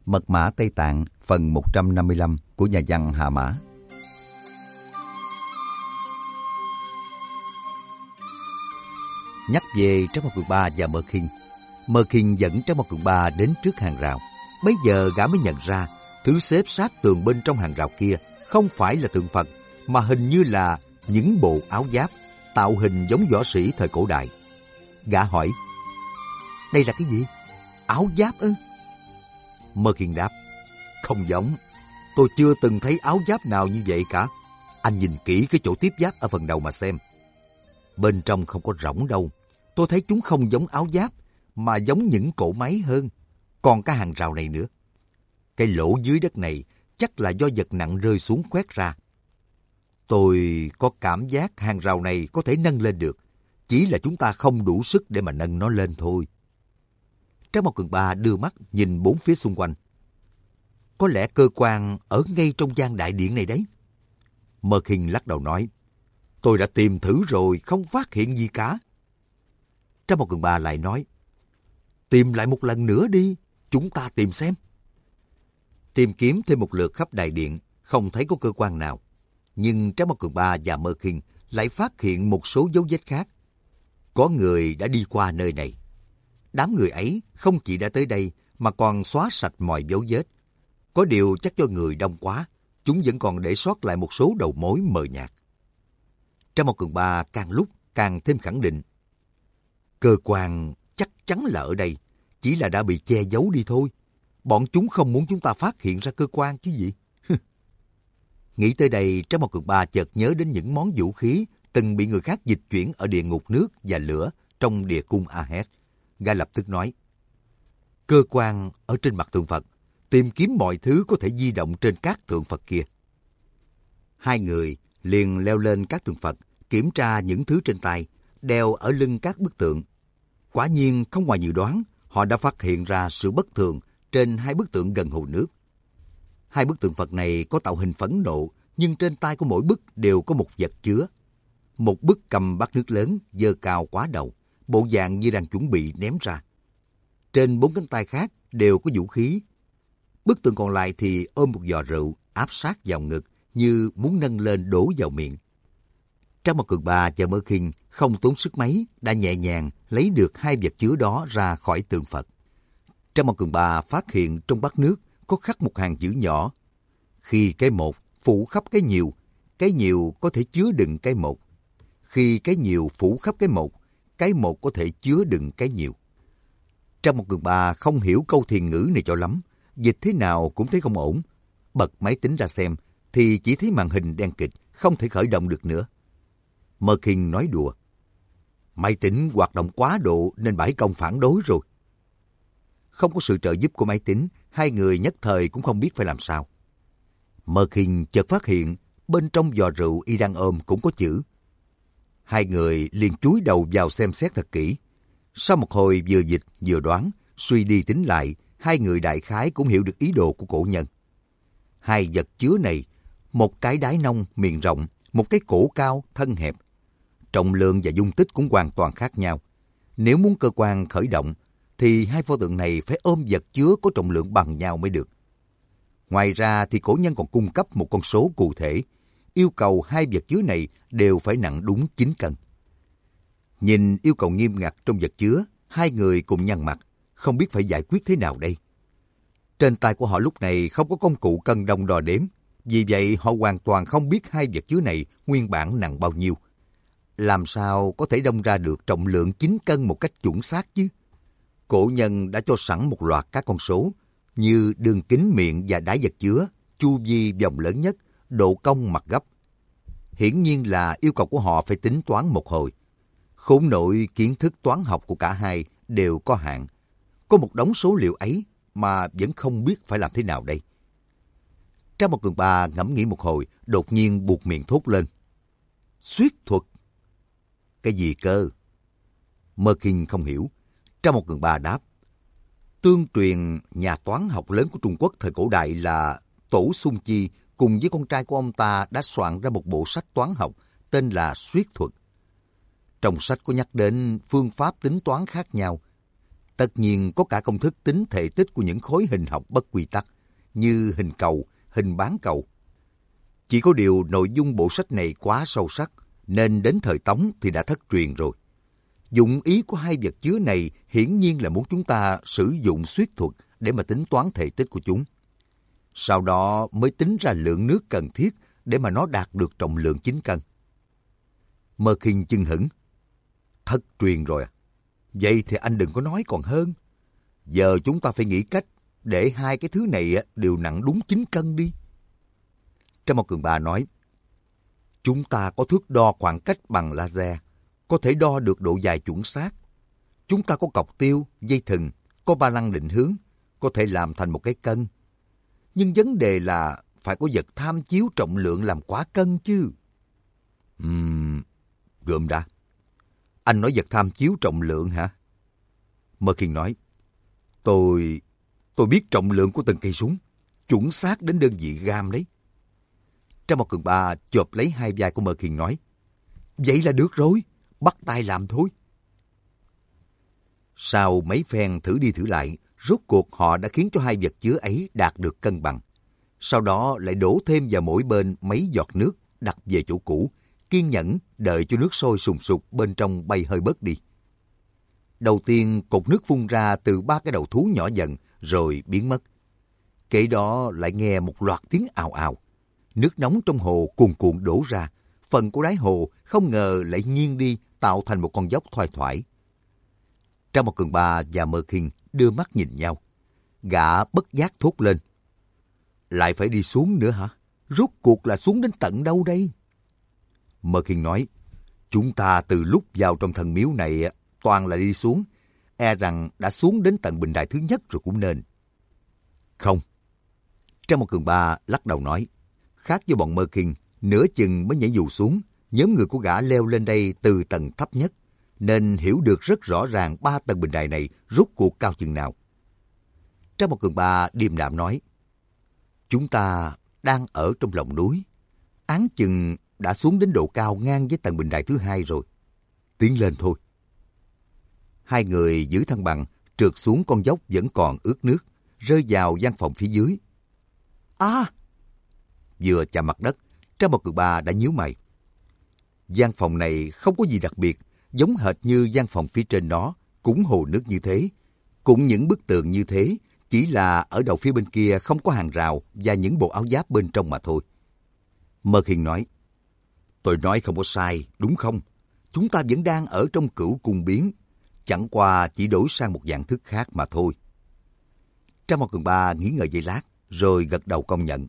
Mật mã Tây Tạng phần 155 của nhà văn Hà Mã. Nhắc về Trác Mộc Cường Ba và Mơ Khiên. Mơ Khiên dẫn Trác Mộc Cường Ba đến trước hàng rào. Bấy giờ gã mới nhận ra thứ xếp sát tường bên trong hàng rào kia không phải là tượng Phật, mà hình như là những bộ áo giáp tạo hình giống võ sĩ thời cổ đại. Gã hỏi: đây là cái gì? Áo giáp ư? Mơ Khiên đáp: không giống. Tôi chưa từng thấy áo giáp nào như vậy cả. Anh nhìn kỹ cái chỗ tiếp giáp ở phần đầu mà xem. Bên trong không có rỗng đâu. Tôi thấy chúng không giống áo giáp, mà giống những cỗ máy hơn. Còn cái hàng rào này nữa. Cái lỗ dưới đất này chắc là do vật nặng rơi xuống khoét ra. Tôi có cảm giác hàng rào này có thể nâng lên được. Chỉ là chúng ta không đủ sức để mà nâng nó lên thôi. Trác Mộc Cường Ba đưa mắt nhìn bốn phía xung quanh. Có lẽ cơ quan ở ngay trong gian đại điện này đấy. Mơ Khiên lắc đầu nói: tôi đã tìm thử rồi, không phát hiện gì cả. Trác Mộc Cường Ba lại nói: tìm lại một lần nữa đi, chúng ta tìm xem. Tìm kiếm thêm một lượt khắp đại điện, không thấy có cơ quan nào. Nhưng Trác Mộc Cường Ba và Mơ Khiên lại phát hiện một số dấu vết khác. Có người đã đi qua nơi này. Đám người ấy không chỉ đã tới đây mà còn xóa sạch mọi dấu vết. Có điều chắc do người đông quá, chúng vẫn còn để sót lại một số đầu mối mờ nhạt. Trác Mộc Cường Ba càng lúc càng thêm khẳng định. Cơ quan chắc chắn là ở đây, chỉ là đã bị che giấu đi thôi. Bọn chúng không muốn chúng ta phát hiện ra cơ quan chứ gì. Nghĩ tới đây, Trác Mộc Cường Ba chợt nhớ đến những món vũ khí từng bị người khác dịch chuyển ở địa ngục nước và lửa trong địa cung A-hét. Gã lập tức nói: cơ quan ở trên mặt tượng Phật, tìm kiếm mọi thứ có thể di động trên các tượng Phật kia. Hai người liền leo lên các tượng Phật, kiểm tra những thứ trên tay, đeo ở lưng các bức tượng. Quả nhiên không ngoài dự đoán, họ đã phát hiện ra sự bất thường trên hai bức tượng gần hồ nước. Hai bức tượng Phật này có tạo hình phẫn nộ, nhưng trên tay của mỗi bức đều có một vật chứa. Một bức cầm bát nước lớn, giơ cao quá đầu, bộ dạng như đang chuẩn bị ném ra. Trên bốn cánh tay khác đều có vũ khí. Bức tượng còn lại thì ôm một giò rượu, áp sát vào ngực, như muốn nâng lên đổ vào miệng. Trác Mộc Cường Ba và Mơ Khiên không tốn sức mấy đã nhẹ nhàng lấy được hai vật chứa đó ra khỏi tượng Phật. Trác Mộc Cường Ba phát hiện trong bát nước có khắc một hàng chữ nhỏ. Khi cái một phủ khắp cái nhiều có thể chứa đựng cái một. Khi cái nhiều phủ khắp cái một có thể chứa đựng cái nhiều. Trác Mộc Cường Ba không hiểu câu thiền ngữ này cho lắm, dịch thế nào cũng thấy không ổn. Bật máy tính ra xem thì chỉ thấy màn hình đen kịch, không thể khởi động được nữa. Mơ Khiên nói đùa: máy tính hoạt động quá độ nên bãi công phản đối rồi. Không có sự trợ giúp của máy tính, hai người nhất thời cũng không biết phải làm sao. Mơ Khiên chợt phát hiện bên trong giò rượu y đang ôm cũng có chữ. Hai người liền chúi đầu vào xem xét thật kỹ. Sau một hồi vừa dịch vừa đoán, suy đi tính lại, hai người đại khái cũng hiểu được ý đồ của cổ nhân. Hai vật chứa này, một cái đáy nông miệng rộng, một cái cổ cao thân hẹp. Trọng lượng và dung tích cũng hoàn toàn khác nhau. Nếu muốn cơ quan khởi động, thì hai pho tượng này phải ôm vật chứa có trọng lượng bằng nhau mới được. Ngoài ra thì cổ nhân còn cung cấp một con số cụ thể, yêu cầu hai vật chứa này đều phải nặng đúng 9 cân. Nhìn yêu cầu nghiêm ngặt trong vật chứa, hai người cùng nhăn mặt, không biết phải giải quyết thế nào đây. Trên tay của họ lúc này không có công cụ cân đong đo đếm, vì vậy họ hoàn toàn không biết hai vật chứa này nguyên bản nặng bao nhiêu. Làm sao có thể đong ra được trọng lượng 9 cân một cách chuẩn xác chứ? Cổ nhân đã cho sẵn một loạt các con số, như đường kính miệng và đáy vật chứa, chu vi vòng lớn nhất, độ cong mặt gấp. Hiển nhiên là yêu cầu của họ phải tính toán một hồi. Khốn nổi kiến thức toán học của cả hai đều có hạn. Có một đống số liệu ấy mà vẫn không biết phải làm thế nào đây. Trác Mộc Cường Ba ngẫm nghĩ một hồi, đột nhiên buột miệng thốt lên: Xuyết thuật. Cái gì cơ? Mơ Khiên không hiểu. Trác Mộc Cường Ba đáp: tương truyền nhà toán học lớn của Trung Quốc thời cổ đại là Tổ Xung Chi cùng với con trai của ông ta đã soạn ra một bộ sách toán học tên là Xuyết thuật. Trong sách có nhắc đến phương pháp tính toán khác nhau. Tất nhiên có cả công thức tính thể tích của những khối hình học bất quy tắc, như hình cầu, hình bán cầu. Chỉ có điều nội dung bộ sách này quá sâu sắc, nên đến thời Tống thì đã thất truyền rồi. Dụng ý của hai vật chứa này hiển nhiên là muốn chúng ta sử dụng xuyết thuật để mà tính toán thể tích của chúng. Sau đó mới tính ra lượng nước cần thiết để mà nó đạt được trọng lượng 9 cân. Mơ Kinh chưng hửng. Thất truyền rồi à? Vậy thì anh đừng có nói còn hơn. Giờ chúng ta phải nghĩ cách để hai cái thứ này đều nặng đúng 9 cân đi. Trang Mao Cường Ba nói, chúng ta có thước đo khoảng cách bằng laser, có thể đo được độ dài chuẩn xác. Chúng ta có cọc tiêu, dây thừng, có ba lăng định hướng, có thể làm thành một cái cân. Nhưng vấn đề là phải có vật tham chiếu trọng lượng làm quả cân chứ. Gượm đã. Anh nói vật tham chiếu trọng lượng hả? Mơ Khiên nói, Tôi biết trọng lượng của từng cây súng, chuẩn xác đến đơn vị gam đấy. Trang Mao Cường Ba chộp lấy hai vai của Mơ Khiên nói, vậy là được rồi, bắt tay làm thôi. Sau mấy phen thử đi thử lại, rốt cuộc họ đã khiến cho hai vật chứa ấy đạt được cân bằng. Sau đó lại đổ thêm vào mỗi bên mấy giọt nước đặt về chỗ cũ, kiên nhẫn đợi cho nước sôi sùng sục bên trong bay hơi bớt đi. Đầu tiên cột nước phun ra từ ba cái đầu thú nhỏ dần rồi biến mất. Kể đó lại nghe một loạt tiếng ào ào. Nước nóng trong hồ cuồn cuộn đổ ra. Phần của đáy hồ không ngờ lại nghiêng đi tạo thành một con dốc thoai thoải. Trang Mao Cường Ba và Mơ Khiên đưa mắt nhìn nhau. Gã bất giác thốt lên. Lại phải đi xuống nữa hả? Rốt cuộc là xuống đến tận đâu đây? Mơ Khiên nói, chúng ta từ lúc vào trong thần miếu này toàn là đi xuống. E rằng đã xuống đến tận bình đài thứ nhất rồi cũng nên. Không. Trang Mao Cường Ba lắc đầu nói, khác với bọn Mơ Khiên, nửa chừng mới nhảy dù xuống, nhóm người của gã leo lên đây từ tầng thấp nhất, nên hiểu được rất rõ ràng 3 tầng bình đài này rốt cuộc cao chừng nào. Trang Mao Cường Ba điềm đạm nói, chúng ta đang ở trong lòng núi, áng chừng đã xuống đến độ cao ngang với tầng bình đài thứ 2 rồi. Tiến lên thôi. Hai người giữ thăng bằng, trượt xuống con dốc vẫn còn ướt nước, rơi vào gian phòng phía dưới. Vừa chạm mặt đất, Trang Mao Cường Ba đã nhíu mày. Gian phòng này không có gì đặc biệt, giống hệt như gian phòng phía trên đó, cũng hồ nước như thế, cũng những bức tường như thế, chỉ là ở đầu phía bên kia không có hàng rào và những bộ áo giáp bên trong mà thôi. Mơ Khiên nói, tôi nói không có sai, đúng không? Chúng ta vẫn đang ở trong Cửu Cung Biến, chẳng qua chỉ đổi sang một dạng thức khác mà thôi. Trang Mao Cường Ba nghĩ ngợi giây lát, rồi gật đầu công nhận.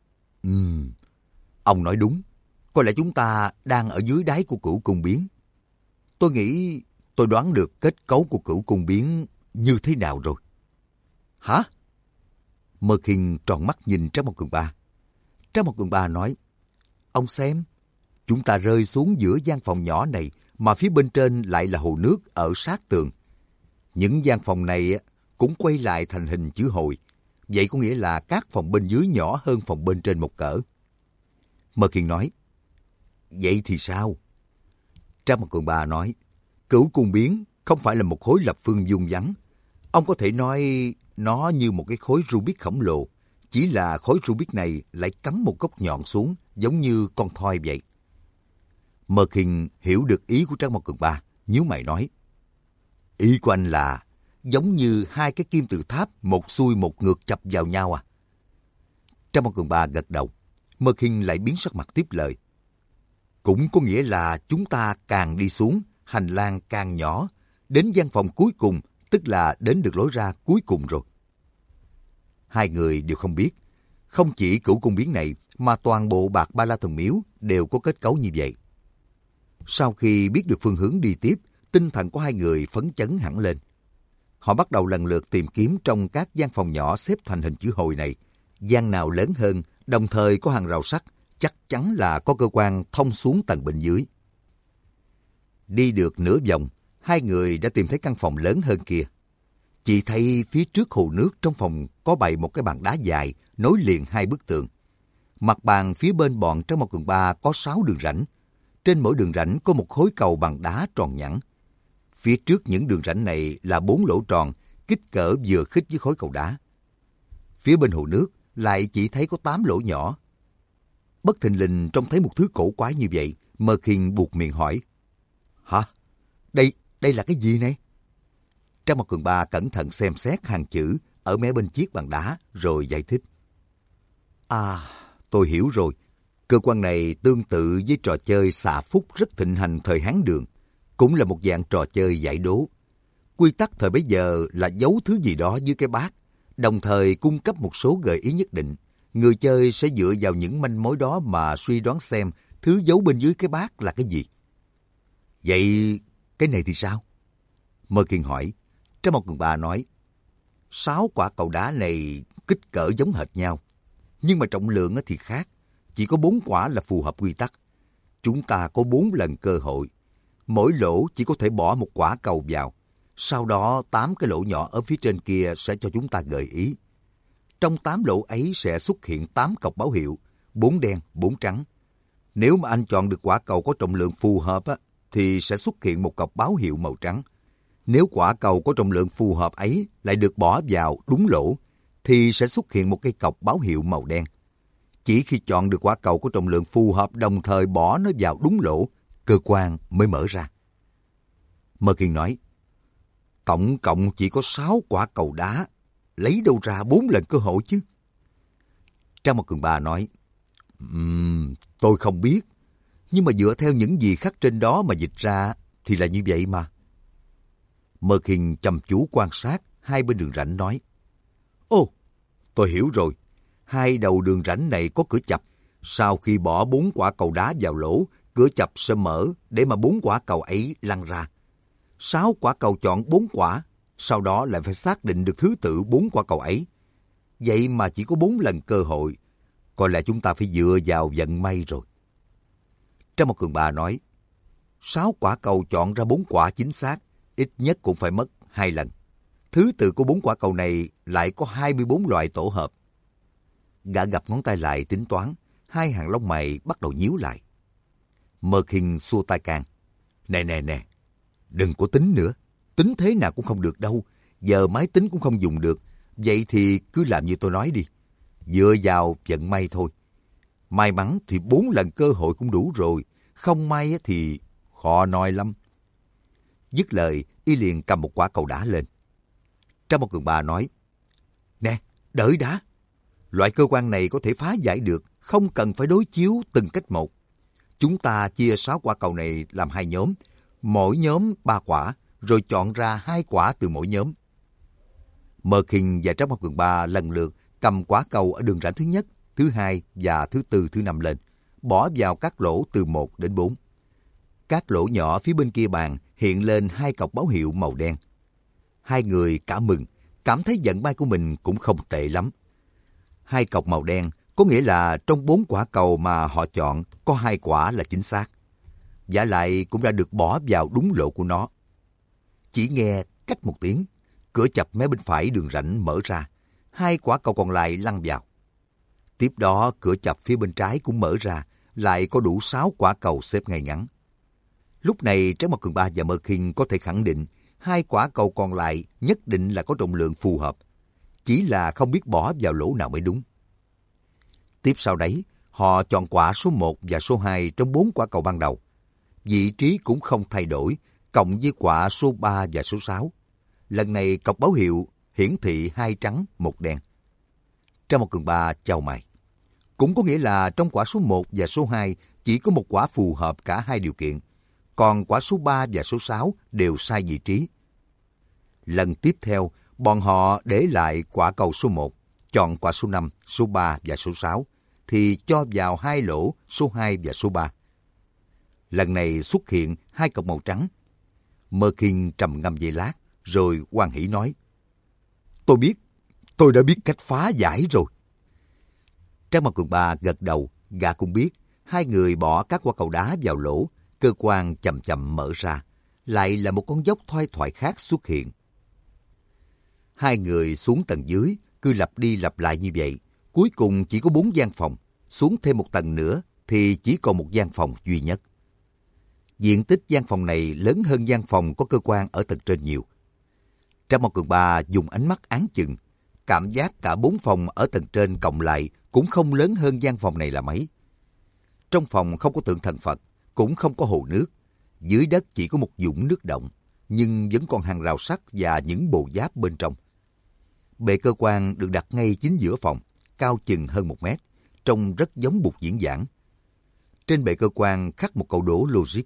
Ông nói đúng, có lẽ chúng ta đang ở dưới đáy của Cửu Cung Biến. Tôi nghĩ tôi đoán được kết cấu của Cửu Cung Biến như thế nào rồi. Hả? Mơ Khiên tròn mắt nhìn Trang Mao Cường Ba. Trang Mao Cường Ba nói, ông xem, chúng ta rơi xuống giữa gian phòng nhỏ này mà phía bên trên lại là hồ nước ở sát tường. Những gian phòng này cũng quay lại thành hình chữ hồi. Vậy có nghĩa là các phòng bên dưới nhỏ hơn phòng bên trên một cỡ. Mơ Khiên nói, vậy thì sao? Trang Mao Cường Ba nói, Cửu Cung Biến không phải là một khối lập phương vuông vắn. Ông có thể nói nó như một cái khối Rubik khổng lồ. Chỉ là khối Rubik này lại cắm một góc nhọn xuống, giống như con thoi vậy. Mơ Khiên hiểu được ý của Trang Mao Cường Ba, nhíu mày nói, ý của anh là giống như hai cái kim tự tháp một xuôi một ngược chập vào nhau à? Trang Mao Cường Ba gật đầu. Mơ Khiên lại biến sắc mặt tiếp lời, cũng có nghĩa là chúng ta càng đi xuống, hành lang càng nhỏ, đến gian phòng cuối cùng, tức là đến được lối ra cuối cùng rồi. Hai người đều không biết, không chỉ Cửu Cung Biến này mà toàn bộ Bạc Ba La Thần Miếu đều có kết cấu như vậy. Sau khi biết được phương hướng đi tiếp, tinh thần của hai người phấn chấn hẳn lên. Họ bắt đầu lần lượt tìm kiếm trong các gian phòng nhỏ xếp thành hình chữ hồi này. Gian nào lớn hơn, đồng thời có hàng rào sắt, chắc chắn là có cơ quan thông xuống tầng bên dưới. Đi được nửa vòng, hai người đã tìm thấy căn phòng lớn hơn kia. Chỉ thấy phía trước hồ nước trong phòng có bày một cái bàn đá dài, nối liền hai bức tường. Mặt bàn phía bên bọn Trang Mao Cường Ba có 6 đường rãnh. Trên mỗi đường rãnh có một khối cầu bằng đá tròn nhẵn. Phía trước những đường rãnh này là 4 lỗ tròn, kích cỡ vừa khít với khối cầu đá. Phía bên hồ nước lại chỉ thấy có 8 lỗ nhỏ. Bất thình lình trông thấy một thứ cổ quái như vậy, Merkin buột miệng hỏi. Hả? Đây là cái gì này? Trang Mặt Cường Ba cẩn thận xem xét hàng chữ ở mé bên chiếc bàn đá rồi giải thích. À, tôi hiểu rồi. Cơ quan này tương tự với trò chơi xạ phúc rất thịnh hành thời Hán Đường. Cũng là một dạng trò chơi giải đố. Quy tắc thời bấy giờ là giấu thứ gì đó dưới cái bát, đồng thời cung cấp một số gợi ý nhất định. Người chơi sẽ dựa vào những manh mối đó mà suy đoán xem thứ giấu bên dưới cái bát là cái gì. Vậy cái này thì sao? Merkin hỏi. Trang Một Cường Ba nói, 6 quả cầu đá này kích cỡ giống hệt nhau, nhưng mà trọng lượng thì khác. Chỉ có 4 quả là phù hợp quy tắc. Chúng ta có 4 lần cơ hội. Mỗi lỗ chỉ có thể bỏ một quả cầu vào. Sau đó 8 cái lỗ nhỏ ở phía trên kia sẽ cho chúng ta gợi ý. Trong 8 lỗ ấy sẽ xuất hiện 8 cọc báo hiệu, 4 đen, 4 trắng. Nếu mà anh chọn được quả cầu có trọng lượng phù hợp thì sẽ xuất hiện một cọc báo hiệu màu trắng. Nếu quả cầu có trọng lượng phù hợp ấy lại được bỏ vào đúng lỗ, thì sẽ xuất hiện một cây cọc báo hiệu màu đen. Chỉ khi chọn được quả cầu có trọng lượng phù hợp đồng thời bỏ nó vào đúng lỗ, cơ quan mới mở ra. Merkin nói, tổng cộng chỉ có 6 quả cầu đá, lấy đâu ra 4 lần cơ hội chứ? Trang Một Cường Ba nói, tôi không biết, nhưng mà dựa theo những gì khắc trên đó mà dịch ra thì là như vậy mà. Merkin chăm chú quan sát hai bên đường rãnh nói, ồ, tôi hiểu rồi. Hai đầu đường rãnh này có cửa chập. Sau khi bỏ 4 quả cầu đá vào lỗ, cửa chập sẽ mở để mà 4 quả cầu ấy lăn ra. 6 quả cầu chọn 4 quả, sau đó lại phải xác định được thứ tự 4 quả cầu ấy. Vậy mà chỉ có 4 lần cơ hội. Có lẽ chúng ta phải dựa vào vận may rồi. Trang Một Cường Ba nói, 6 quả cầu chọn ra 4 quả chính xác, ít nhất cũng phải mất 2 lần. Thứ tự của 4 quả cầu này lại có 24 loại tổ hợp. Gã gập ngón tay lại tính toán, hai hàng lông mày bắt đầu nhíu lại. Merkin xua tay can. Nè, đừng có tính nữa. Tính thế nào cũng không được đâu. Giờ máy tính cũng không dùng được. Vậy thì cứ làm như tôi nói đi. Dựa vào vận may thôi. May mắn thì 4 lần cơ hội cũng đủ rồi. Không may thì khó nói lắm. Dứt lời, y liền cầm một quả cầu đá lên. Trang Một Cường Ba nói, nè, đợi đã. Loại cơ quan này có thể phá giải được, không cần phải đối chiếu từng cách một. Chúng ta chia 6 quả cầu này làm 2 nhóm, mỗi nhóm 3 quả, rồi chọn ra 2 quả từ mỗi nhóm. Merkin và Trang Một Cường Ba lần lượt cầm quả cầu ở đường rãnh thứ nhất, thứ hai và thứ tư, thứ năm lên, bỏ vào các lỗ từ 1 đến 4. Các lỗ nhỏ phía bên kia bàn hiện lên 2 cọc báo hiệu màu đen. Hai người cả mừng, cảm thấy vận may của mình cũng không tệ lắm. 2 cọc màu đen có nghĩa là trong 4 quả cầu mà họ chọn có 2 quả là chính xác. Vả lại cũng đã được bỏ vào đúng lỗ của nó. Chỉ nghe cách một tiếng, cửa chập mé bên phải đường rãnh mở ra, 2 quả cầu còn lại lăn vào. Tiếp đó cửa chập phía bên trái cũng mở ra, lại có đủ 6 quả cầu xếp ngay ngắn. Lúc này Trang Mặt Cường Ba và Merkin có thể khẳng định 2 quả cầu còn lại nhất định là có trọng lượng phù hợp. Chỉ là không biết bỏ vào lỗ nào mới đúng. Tiếp sau đấy, họ chọn quả số 1 và số 2 trong 4 quả cầu ban đầu. Vị trí cũng không thay đổi, cộng với quả số 3 và số 6. Lần này cọc báo hiệu hiển thị 2 trắng, 1 đen. Trang Một Cường Ba chau mày. Cũng có nghĩa là trong quả số 1 và số 2 chỉ có một quả phù hợp cả hai điều kiện, còn quả số 3 và số 6 đều sai vị trí. Lần tiếp theo, bọn họ để lại quả cầu số 1, chọn quả số 5, số 3 và số 6, thì cho vào 2 lỗ số 2 và số 3. Lần này xuất hiện 2 cọc màu trắng. Merkin trầm ngâm giây lát, rồi hoan hỉ nói, tôi đã biết cách phá giải rồi. Trang Mặt Cường Ba gật đầu, gã cũng biết. Hai người bỏ các quả cầu đá vào lỗ, cơ quan chậm chậm mở ra. Lại là một con dốc thoai thoải khác xuất hiện. Hai người xuống tầng dưới, cứ lặp đi lặp lại như vậy. Cuối cùng chỉ có 4 gian phòng, xuống thêm một tầng nữa thì chỉ còn một gian phòng duy nhất. Diện tích gian phòng này lớn hơn gian phòng có cơ quan ở tầng trên nhiều. Trang Mao Cường Ba dùng ánh mắt áng chừng, cảm giác cả 4 phòng ở tầng trên cộng lại cũng không lớn hơn gian phòng này là mấy. Trong phòng không có tượng thần Phật, cũng không có hồ nước. Dưới đất chỉ có một vũng nước động, nhưng vẫn còn hàng rào sắt và những bồ giáp bên trong. Bệ cơ quan được đặt ngay chính giữa phòng, cao chừng hơn 1 mét, trông rất giống bục diễn giảng. Trên bệ cơ quan khắc một câu đố logic.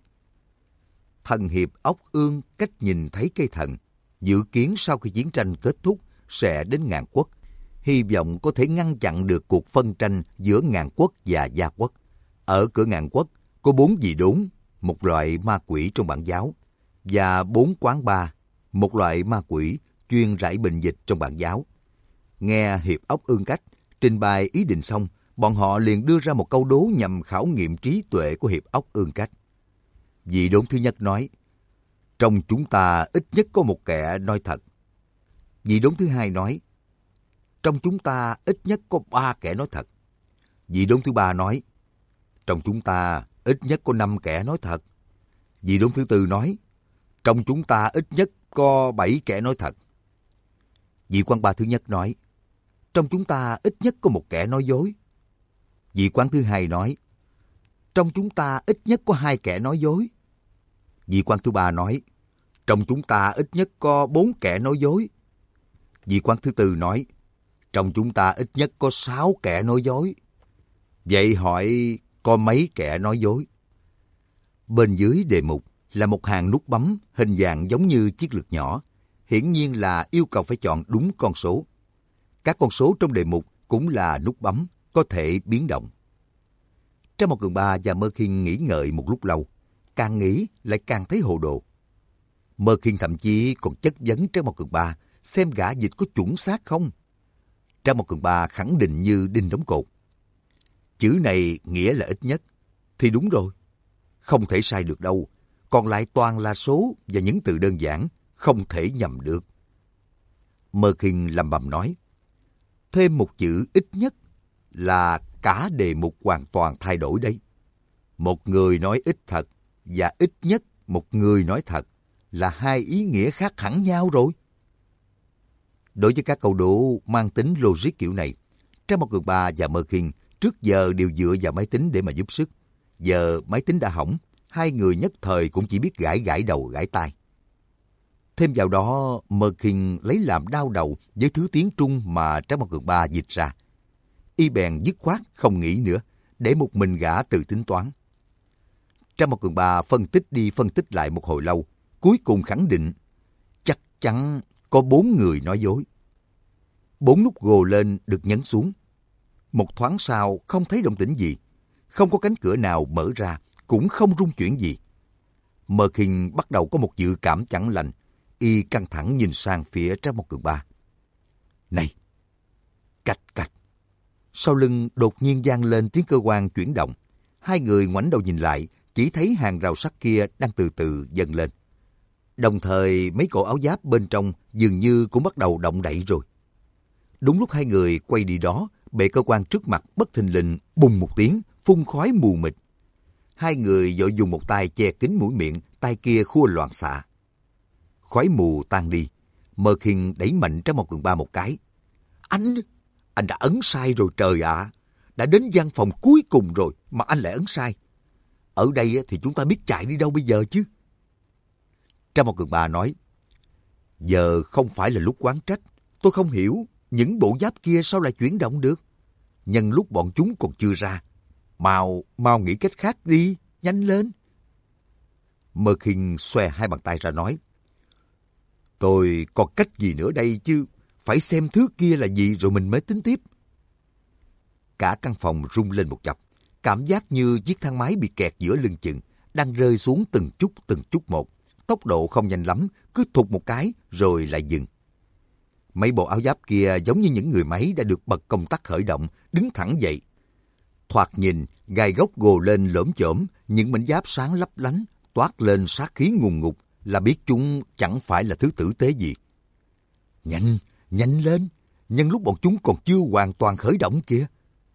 Thần hiệp ốc ương cách nhìn thấy cây thần, dự kiến sau khi chiến tranh kết thúc sẽ đến Ngạn Quốc, hy vọng có thể ngăn chặn được cuộc phân tranh giữa Ngạn Quốc và Gia Quốc. Ở cửa Ngạn Quốc có 4 vị đốn, một loại ma quỷ trong bản giáo, và 4 quán bar, một loại ma quỷ chuyên rải bệnh dịch trong bản giáo. Nghe hiệp ốc ương cách trình bày ý định xong, bọn họ liền đưa ra một câu đố nhằm khảo nghiệm trí tuệ của hiệp ốc ương cách. Vị đốn thứ nhất nói, trong chúng ta ít nhất có một kẻ nói thật. Vị đốn thứ hai nói, trong chúng ta ít nhất có 3 kẻ nói thật. Vị đốn thứ ba nói, trong chúng ta ít nhất có 5 kẻ nói thật. Vị đốn thứ tư nói, trong chúng ta ít nhất có 7 kẻ nói thật. Vị quan ba thứ nhất nói, trong chúng ta ít nhất có một kẻ nói dối. Vị quan thứ hai nói, trong chúng ta ít nhất có 2 kẻ nói dối. Vị quan thứ ba nói, trong chúng ta ít nhất có 4 kẻ nói dối. Vị quan thứ tư nói, trong chúng ta ít nhất có 6 kẻ nói dối. Vậy hỏi có mấy kẻ nói dối? Bên dưới đề mục là một hàng nút bấm hình dạng giống như chiếc lược nhỏ. Hiển nhiên là yêu cầu phải chọn đúng con số. Các con số trong đề mục cũng là nút bấm, có thể biến động. Trang Mao Cường Ba và Mơ Khiên nghĩ ngợi một lúc lâu, càng nghĩ lại càng thấy hồ đồ. Mơ Khiên thậm chí còn chất vấn Trang Mao Cường Ba xem gã dịch có chuẩn xác không. Trang Mao Cường Ba khẳng định như đinh đóng cột. Chữ này nghĩa là ít nhất, thì đúng rồi. Không thể sai được đâu, còn lại toàn là số và những từ đơn giản, không thể nhầm được. Mơ Khiên lẩm bẩm nói, thêm một chữ ít nhất là cả đề mục hoàn toàn thay đổi đấy. Một người nói ít thật và ít nhất một người nói thật là hai ý nghĩa khác hẳn nhau rồi. Đối với các câu đố mang tính logic kiểu này, Trang Mao Cường Ba và Mơ Khiên trước giờ đều dựa vào máy tính để mà giúp sức. Giờ máy tính đã hỏng, hai người nhất thời cũng chỉ biết gãi gãi đầu gãi tai. Thêm vào đó, Mơ Khiên lấy làm đau đầu với thứ tiếng Trung mà Trang Mao Cường Ba dịch ra. Y bèn dứt khoát không nghĩ nữa, để một mình gã tự tính toán. Trang Mao Cường Ba phân tích đi phân tích lại một hồi lâu, cuối cùng khẳng định chắc chắn có 4 người nói dối. 4 nút gồ lên được nhấn xuống. Một thoáng sau không thấy động tĩnh gì, không có cánh cửa nào mở ra, cũng không rung chuyển gì. Mơ Khiên bắt đầu có một dự cảm chẳng lành, y căng thẳng nhìn sang phía Trang Mao Cường Ba. Này! Cạch cạch! Sau lưng đột nhiên vang lên tiếng cơ quan chuyển động. Hai người ngoảnh đầu nhìn lại, chỉ thấy hàng rào sắt kia đang từ từ dâng lên. Đồng thời mấy cổ áo giáp bên trong dường như cũng bắt đầu động đậy rồi. Đúng lúc hai người quay đi đó, bệ cơ quan trước mặt bất thình lình bùng một tiếng, phun khói mù mịt. Hai người vội dùng một tay che kín mũi miệng, tay kia khua loạn xạ. Khói mù tan đi, Mơ Khiên đẩy mạnh Trang Mao Cường Ba một cái. Anh đã ấn sai rồi trời ạ. Đã đến văn phòng cuối cùng rồi mà anh lại ấn sai. Ở đây thì chúng ta biết chạy đi đâu bây giờ chứ? Trang Mao Cường Ba nói, giờ không phải là lúc oán trách. Tôi không hiểu những bộ giáp kia sao lại chuyển động được. Nhân lúc bọn chúng còn chưa ra, mau nghĩ cách khác đi, nhanh lên. Mơ Khiên xòe hai bàn tay ra nói, tôi còn cách gì nữa đây chứ, phải xem thứ kia là gì rồi mình mới tính tiếp. Cả căn phòng rung lên một chập, cảm giác như chiếc thang máy bị kẹt giữa lưng chừng, đang rơi xuống từng chút một. Tốc độ không nhanh lắm, cứ thụt một cái rồi lại dừng. Mấy bộ áo giáp kia giống như những người máy đã được bật công tắc khởi động, đứng thẳng dậy. Thoạt nhìn, gai góc gồ lên lởm chởm, những mảnh giáp sáng lấp lánh, toát lên sát khí ngùn ngụt, là biết chúng chẳng phải là thứ tử tế gì. Nhanh lên, nhân lúc bọn chúng còn chưa hoàn toàn khởi động kìa.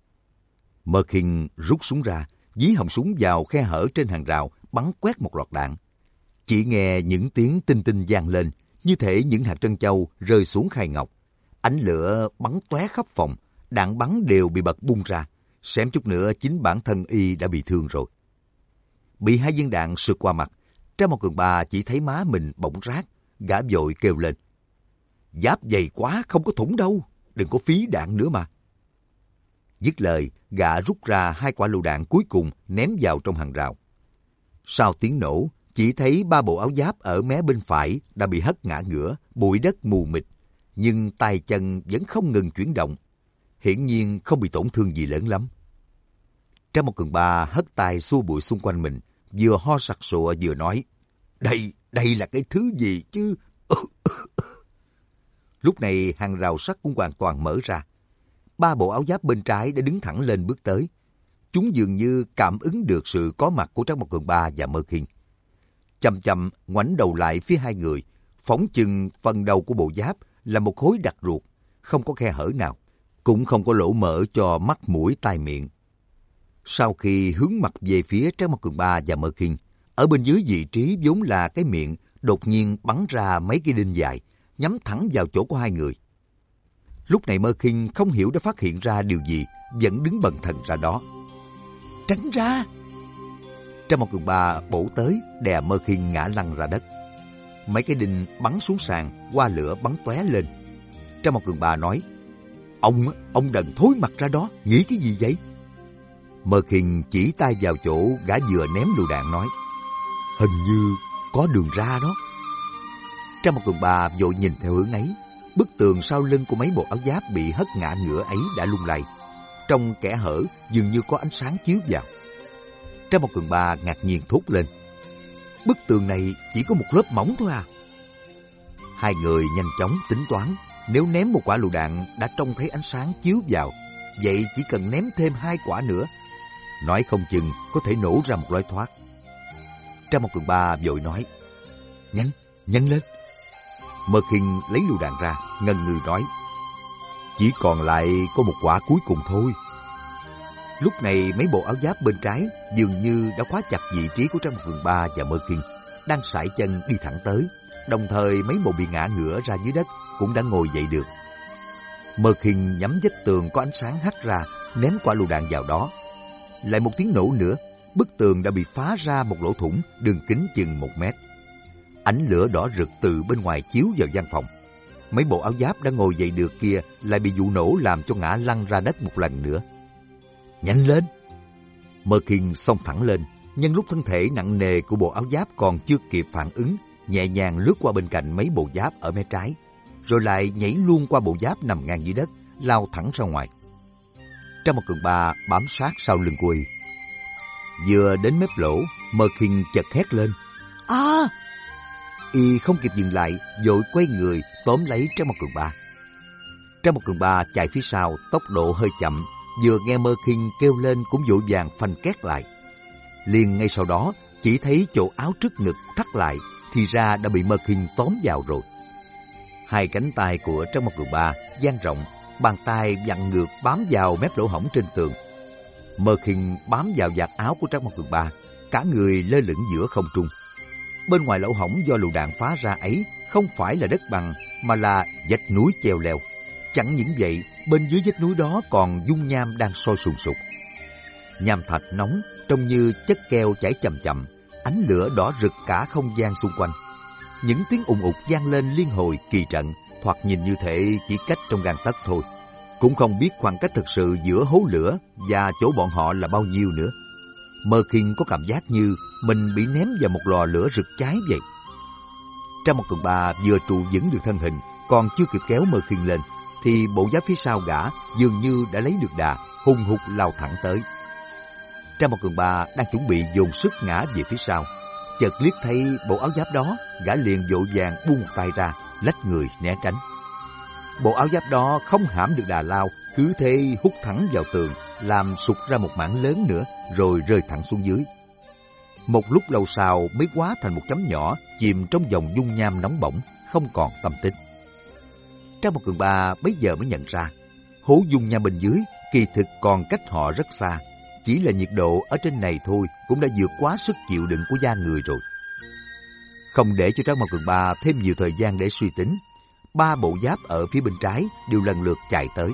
Mơ Khiên rút súng ra, dí họng súng vào khe hở trên hàng rào, bắn quét một loạt đạn. Chỉ nghe những tiếng tinh tinh vang lên, như thể những hạt trân châu rơi xuống khay ngọc. Ánh lửa bắn tóe khắp phòng, đạn bắn đều bị bật bung ra. Xém chút nữa chính bản thân y đã bị thương rồi. Bị 2 viên đạn sượt qua mặt, Trang Một Cường Ba chỉ thấy má mình bỗng rát, gã vội kêu lên. Giáp dày quá, không có thủng đâu, đừng có phí đạn nữa mà. Dứt lời, gã rút ra 2 quả lựu đạn cuối cùng ném vào trong hàng rào. Sau tiếng nổ, chỉ thấy 3 bộ áo giáp ở mé bên phải đã bị hất ngã ngửa, bụi đất mù mịt, nhưng tay chân vẫn không ngừng chuyển động. Hiển nhiên không bị tổn thương gì lớn lắm. Trang Một Cường Ba hất tay xua bụi xung quanh mình, vừa ho sặc sụa vừa nói, đây là cái thứ gì chứ? Lúc này hàng rào sắt cũng hoàn toàn mở ra. 3 bộ áo giáp bên trái đã đứng thẳng lên bước tới. Chúng dường như cảm ứng được sự có mặt của Trang Một Cường Ba và Mơ Khiên. Chậm chậm ngoảnh đầu lại phía 2 người, phóng chừng phần đầu của bộ giáp là một khối đặc ruột, không có khe hở nào, cũng không có lỗ mở cho mắt mũi tai miệng. Sau khi hướng mặt về phía Trang Một Cường Ba và Mơ Khiên, ở bên dưới vị trí vốn là cái miệng đột nhiên bắn ra mấy cây đinh dài, nhắm thẳng vào chỗ của 2 người. Lúc này Mơ Khiên không hiểu đã phát hiện ra điều gì, vẫn đứng bần thần ra đó. Tránh ra! Trang Một Cường Ba bổ tới, đè Mơ Khiên ngã lăn ra đất. Mấy cái đinh bắn xuống sàn, qua lửa bắn tóe lên. Trang Một Cường Ba nói, Ông đần thối mặt ra đó, nghĩ cái gì vậy? Mơ Khiên chỉ tay vào chỗ gã vừa ném lựu đạn nói, hình như có đường ra đó. Trang Một Cường Ba vội nhìn theo hướng ấy. Bức tường sau lưng của mấy bộ áo giáp bị hất ngã ngửa ấy đã lung lay. Trong kẽ hở dường như có ánh sáng chiếu vào. Trang Một Cường Ba ngạc nhiên thốt lên, bức tường này chỉ có một lớp mỏng thôi à? 2 người nhanh chóng tính toán, nếu ném một quả lựu đạn đã trông thấy ánh sáng chiếu vào, vậy chỉ cần ném thêm 2 quả nữa, nói không chừng có thể nổ ra một lối thoát. Trang Một Cường Ba vội nói, nhanh lên. Mơ Khiên lấy lựu đạn ra, ngần ngừ nói, chỉ còn lại có một quả cuối cùng thôi. Lúc này mấy bộ áo giáp bên trái dường như đã khóa chặt vị trí của Trang Một Cường Ba và Mơ Khiên, đang sải chân đi thẳng tới. Đồng thời mấy bộ bị ngã ngửa ra dưới đất cũng đã ngồi dậy được. Mơ Khiên nhắm vách tường có ánh sáng hắt ra, ném quả lựu đạn vào đó. Lại một tiếng nổ nữa, bức tường đã bị phá ra một lỗ thủng đường kính chừng 1 mét. Ánh lửa đỏ rực từ bên ngoài chiếu vào gian phòng. Mấy bộ áo giáp đã ngồi dậy được kia lại bị vụ nổ làm cho ngã lăn ra đất một lần nữa. Nhanh lên! Mơ Khiên xông thẳng lên, nhân lúc thân thể nặng nề của bộ áo giáp còn chưa kịp phản ứng, nhẹ nhàng lướt qua bên cạnh mấy bộ giáp ở mé trái, rồi lại nhảy luôn qua bộ giáp nằm ngang dưới đất, lao thẳng ra ngoài. Trang Một Cường Ba bám sát sau lưng của y. Vừa đến mép lỗ, Mơ Khiên chợt hét lên, a! Y không kịp dừng lại, vội quay người tóm lấy Trang Một Cường Ba. Trang Một Cường Ba chạy phía sau, tốc độ hơi chậm, vừa nghe Mơ Khiên kêu lên cũng vội vàng phanh két lại. Liền ngay sau đó, chỉ thấy chỗ áo trước ngực thắt lại, thì ra đã bị Mơ Khiên tóm vào rồi. 2 cánh tay của Trang Một Cường Ba dang rộng, bàn tay vặn ngược bám vào mép lỗ hổng trên tường. Mơ Khiên bám vào vạt áo của Trang Một Cường Ba, cả người lơ lửng giữa không trung. Bên ngoài lỗ hổng do lựu đạn phá ra ấy không phải là đất bằng mà là vách núi chèo leo. Chẳng những vậy, bên dưới vách núi đó còn dung nham đang sôi sùng sục. Nham thạch nóng trông như chất keo chảy chậm chậm, ánh lửa đỏ rực cả không gian xung quanh. Những tiếng ùng ục vang lên liên hồi kỳ trận, thoạt nhìn như thể chỉ cách trong gang tấc thôi. Cũng không biết khoảng cách thực sự giữa hố lửa và chỗ bọn họ là bao nhiêu nữa. Mơ Khiên có cảm giác như mình bị ném vào một lò lửa rực cháy vậy. Trang Một Cường Ba vừa trụ vững được thân hình, còn chưa kịp kéo Mơ Khiên lên, thì bộ giáp phía sau gã dường như đã lấy được đà, hùng hục lao thẳng tới. Trang Một Cường Ba đang chuẩn bị dồn sức ngã về phía sau, chợt liếc thấy bộ áo giáp đó, gã liền vội vàng buông một tay ra, lách người né tránh. Bộ áo giáp đó không hãm được đà lao, cứ thế hút thẳng vào tường, làm sụt ra một mảng lớn nữa, rồi rơi thẳng xuống dưới. Một lúc lâu sau mới hóa thành một chấm nhỏ, chìm trong dòng dung nham nóng bỏng, không còn tâm tích. Trang Một Cường Ba bấy giờ mới nhận ra, hố dung nham bên dưới kỳ thực còn cách họ rất xa, chỉ là nhiệt độ ở trên này thôi cũng đã vượt quá sức chịu đựng của da người rồi. Không để cho Trác Mao Cường Ba thêm nhiều thời gian để suy tính, 3 bộ giáp ở phía bên trái đều lần lượt chạy tới.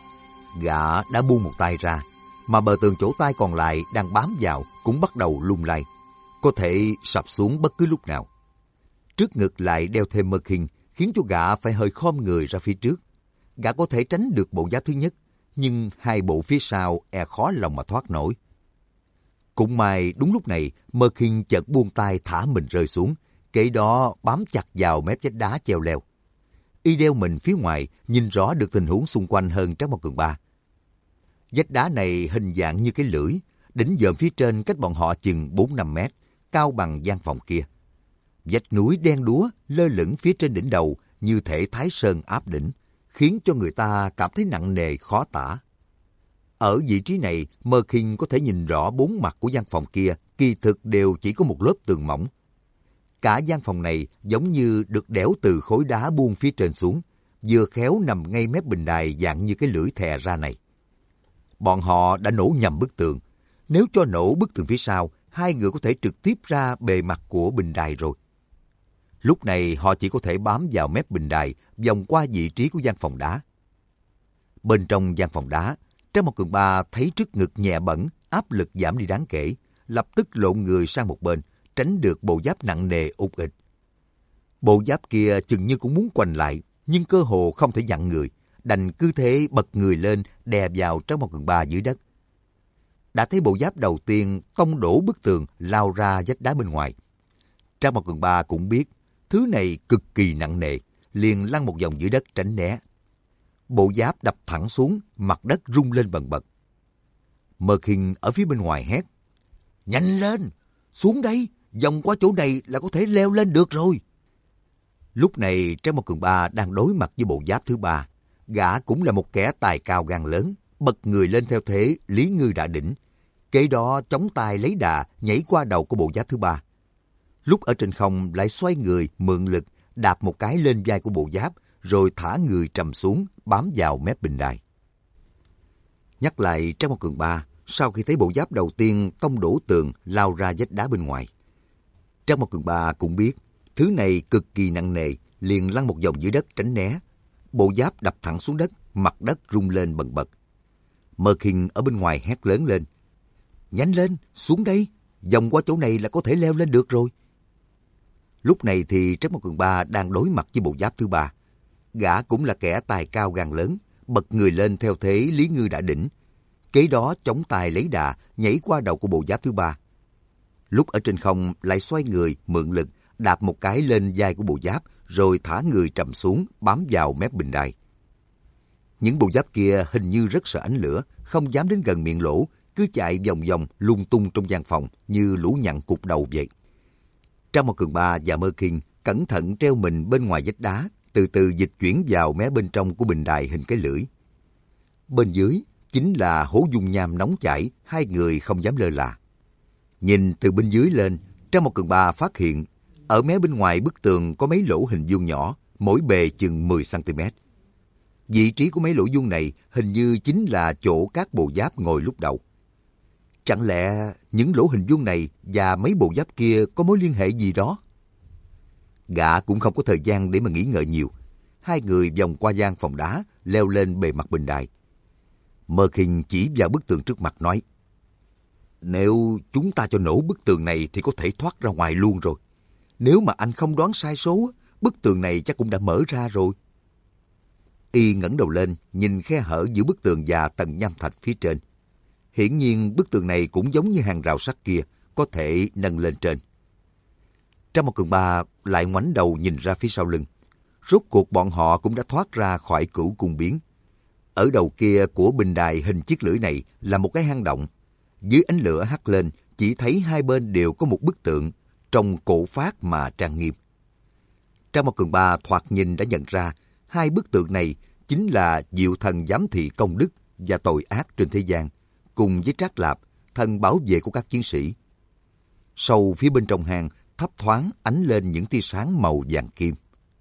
Gã đã buông một tay ra, mà bờ tường chỗ tay còn lại đang bám vào cũng bắt đầu lung lay, có thể sập xuống bất cứ lúc nào. Trước ngực lại đeo thêm mơ khinh, khiến cho gã phải hơi khom người ra phía trước. Gã có thể tránh được bộ giáp thứ nhất, nhưng 2 bộ phía sau e khó lòng mà thoát nổi. Cũng may đúng lúc này, Mơ Khinh chợt buông tay thả mình rơi xuống, kế đó bám chặt vào mép vách đá treo leo. Y đeo mình phía ngoài, nhìn rõ được tình huống xung quanh hơn Trác Mao Cường Ba. Vách đá này hình dạng như cái lưỡi, đỉnh dợm phía trên cách bọn họ chừng 4-5 mét, cao bằng gian phòng kia. Vách núi đen đúa lơ lửng phía trên đỉnh đầu như thể Thái Sơn áp đỉnh, khiến cho người ta cảm thấy nặng nề khó tả. Ở vị trí này, Mơ Khinh có thể nhìn rõ 4 mặt của gian phòng kia, kỳ thực đều chỉ có một lớp tường mỏng. Cả gian phòng này giống như được đẽo từ khối đá buông phía trên xuống, vừa khéo nằm ngay mép bình đài dạng như cái lưỡi thè ra này. Bọn họ đã nổ nhầm bức tường. Nếu cho nổ bức tường phía sau, 2 người có thể trực tiếp ra bề mặt của bình đài rồi. Lúc này họ chỉ có thể bám vào mép bình đài, vòng qua vị trí của gian phòng đá. Bên trong gian phòng đá, Trác Mao Cường Ba thấy trước ngực nhẹ bẩn, áp lực giảm đi đáng kể, lập tức lộn người sang một bên, tránh được bộ giáp nặng nề ục ịch. Bộ giáp kia chừng như cũng muốn quành lại, nhưng cơ hồ không thể dặn người, đành cứ thế bật người lên đè vào Trác Mao Cường Ba dưới đất. Đã thấy bộ giáp đầu tiên tông đổ bức tường lao ra vách đá bên ngoài. Trác Mao Cường Ba cũng biết thứ này cực kỳ nặng nề, liền lăn một vòng dưới đất tránh né. Bộ giáp đập thẳng xuống, mặt đất rung lên bần bật. Mơ Khinh ở phía bên ngoài hét: "Nhanh lên, xuống đây, vòng qua chỗ này là có thể leo lên được rồi." Lúc này Trác Mao Cường Ba đang đối mặt với bộ giáp thứ 3. Gã cũng là một kẻ tài cao gan lớn, bật người lên theo thế Lý Ngư Đả Đỉnh. Kế đó chống tay lấy đà nhảy qua đầu của bộ giáp thứ 3. Lúc ở trên không lại xoay người mượn lực đạp một cái lên vai của bộ giáp, rồi thả người trầm xuống bám vào mép bình đài. Nhắc lại Trác Mao Cường Ba, sau khi thấy bộ giáp đầu tiên tông đổ tường lao ra vách đá bên ngoài, Trác Mao Cường Ba cũng biết thứ này cực kỳ nặng nề, liền lăn một vòng dưới đất tránh né. Bộ giáp đập thẳng xuống đất, mặt đất rung lên bần bật. Mơ Khinh ở bên ngoài hét lớn lên: "Nhanh lên, xuống đây, vòng qua chỗ này là có thể leo lên được rồi." Lúc này thì Trác Mao Cường Ba đang đối mặt với bộ giáp thứ 3. Gã cũng là kẻ tài cao gan lớn, bật người lên theo thế Lý Ngư Đả Đỉnh. Kế đó chống tay lấy đà nhảy qua đầu của bộ giáp thứ 3. Lúc ở trên không lại xoay người mượn lực đạp một cái lên vai của bộ giáp, rồi thả người trầm xuống bám vào mép bình đài. Những bộ giáp kia hình như rất sợ ánh lửa, không dám đến gần miệng lỗ, cứ chạy vòng vòng lung tung trong gian phòng như lũ nhặn cụt đầu vậy. Trác Mao Cường Ba và Mơ Khinh cẩn thận treo mình bên ngoài vách đá, từ từ dịch chuyển vào mé bên trong của bình đài hình cái lưỡi. Bên dưới chính là hố dung nham nóng chảy, 2 người không dám lơ là. Nhìn từ bên dưới lên, Trác Mao Cường Ba phát hiện ở mé bên ngoài bức tường có mấy lỗ hình vuông nhỏ, mỗi bề chừng 10 cm. Vị trí của mấy lỗ vuông này hình như chính là chỗ các bộ giáp ngồi lúc đầu. Chẳng lẽ những lỗ hình vuông này và mấy bộ giáp kia có mối liên hệ gì đó? Gã cũng không có thời gian để mà nghĩ ngợi nhiều. 2 người vòng qua gian phòng đá, leo lên bề mặt bình đài. Mơ Khinh chỉ vào bức tường trước mặt nói: "Nếu chúng ta cho nổ bức tường này thì có thể thoát ra ngoài luôn rồi. Nếu mà anh không đoán sai số, bức tường này chắc cũng đã mở ra rồi." Y ngẩng đầu lên, nhìn khe hở giữa bức tường và tầng nham thạch phía trên. Hiển nhiên bức tường này cũng giống như hàng rào sắt kia, có thể nâng lên trên. Trác Mao Cường Ba lại ngoảnh đầu nhìn ra phía sau lưng. Rốt cuộc bọn họ cũng đã thoát ra khỏi Cửu Cung Biến. Ở đầu kia của bình đài hình chiếc lưỡi này là một cái hang động. Dưới ánh lửa hắt lên, chỉ thấy hai bên đều có một bức tượng, trông cổ phác mà trang nghiêm. Trác Mao Cường Ba thoạt nhìn đã nhận ra, 2 bức tượng này chính là Diệu Thần giám thị công đức và tội ác trên thế gian, cùng với Trác Lạp, thần bảo vệ của các chiến sĩ. Sâu phía bên trong hang, thấp thoáng ánh lên những tia sáng màu vàng kim.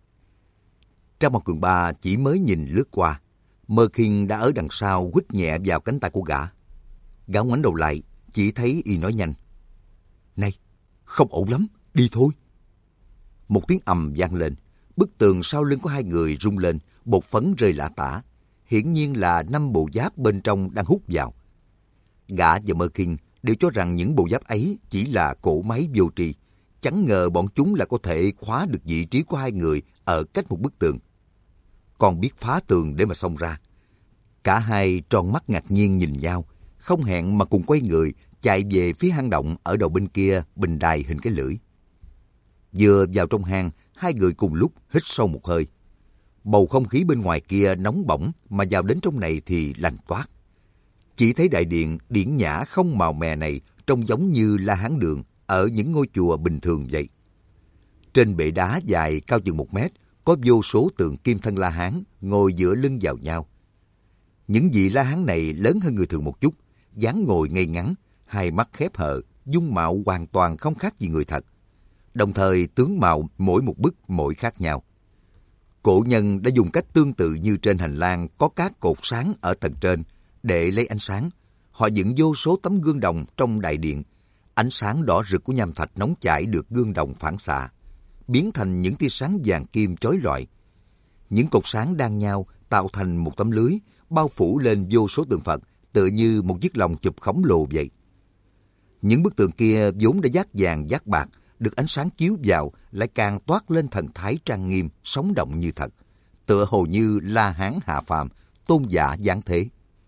Trác Mao Cường Ba chỉ mới nhìn lướt qua, Mơ Khinh đã ở đằng sau huýt nhẹ vào cánh tay của gã. Gã ngoảnh đầu lại, chỉ thấy y nói nhanh: "Này, không ổn lắm, đi thôi." Một tiếng ầm vang lên, bức tường sau lưng của hai người rung lên, bột phấn rơi lả tả. Hiển nhiên là 5 bộ giáp bên trong đang hút vào. Gã và Mơ Kinh đều cho rằng những bộ giáp ấy chỉ là cỗ máy vô tri. Chẳng ngờ bọn chúng lại có thể khóa được vị trí của hai người ở cách một bức tường. Còn biết phá tường để mà xông ra. Cả hai tròn mắt ngạc nhiên nhìn nhau, không hẹn mà cùng quay người chạy về phía hang động ở đầu bên kia bình đài hình cái lưỡi. Vừa vào trong hang, hai người cùng lúc hít sâu một hơi. Bầu không khí bên ngoài kia nóng bỏng mà vào đến trong này thì lạnh toát. Chỉ thấy đại điện điển nhã không màu mè này trông giống như La Hán Đường ở những ngôi chùa bình thường vậy. Trên bệ đá dài cao chừng 1 mét có vô số tượng kim thân La Hán ngồi dựa lưng vào nhau. Những vị La Hán này lớn hơn người thường một chút, dáng ngồi ngay ngắn, hai mắt khép hờ, dung mạo hoàn toàn không khác gì người thật. Đồng thời tướng mạo mỗi một bức mỗi khác nhau. Cổ nhân đã dùng cách tương tự như trên hành lang có các cột sáng ở tầng trên để lấy ánh sáng. Họ dựng vô số tấm gương đồng trong đại điện. Ánh sáng đỏ rực của nham thạch nóng chảy được gương đồng phản xạ, biến thành những tia sáng vàng kim chói lọi. Những cột sáng đan nhau tạo thành một tấm lưới bao phủ lên vô số tượng Phật, tựa như một chiếc lồng chụp khổng lồ vậy. Những bức tượng kia vốn đã dát vàng dát bạc, được ánh sáng chiếu vào lại càng toát lên thần thái trang nghiêm, sống động như thật, tựa hồ như La Hán hạ phàm, tôn giả giáng thế.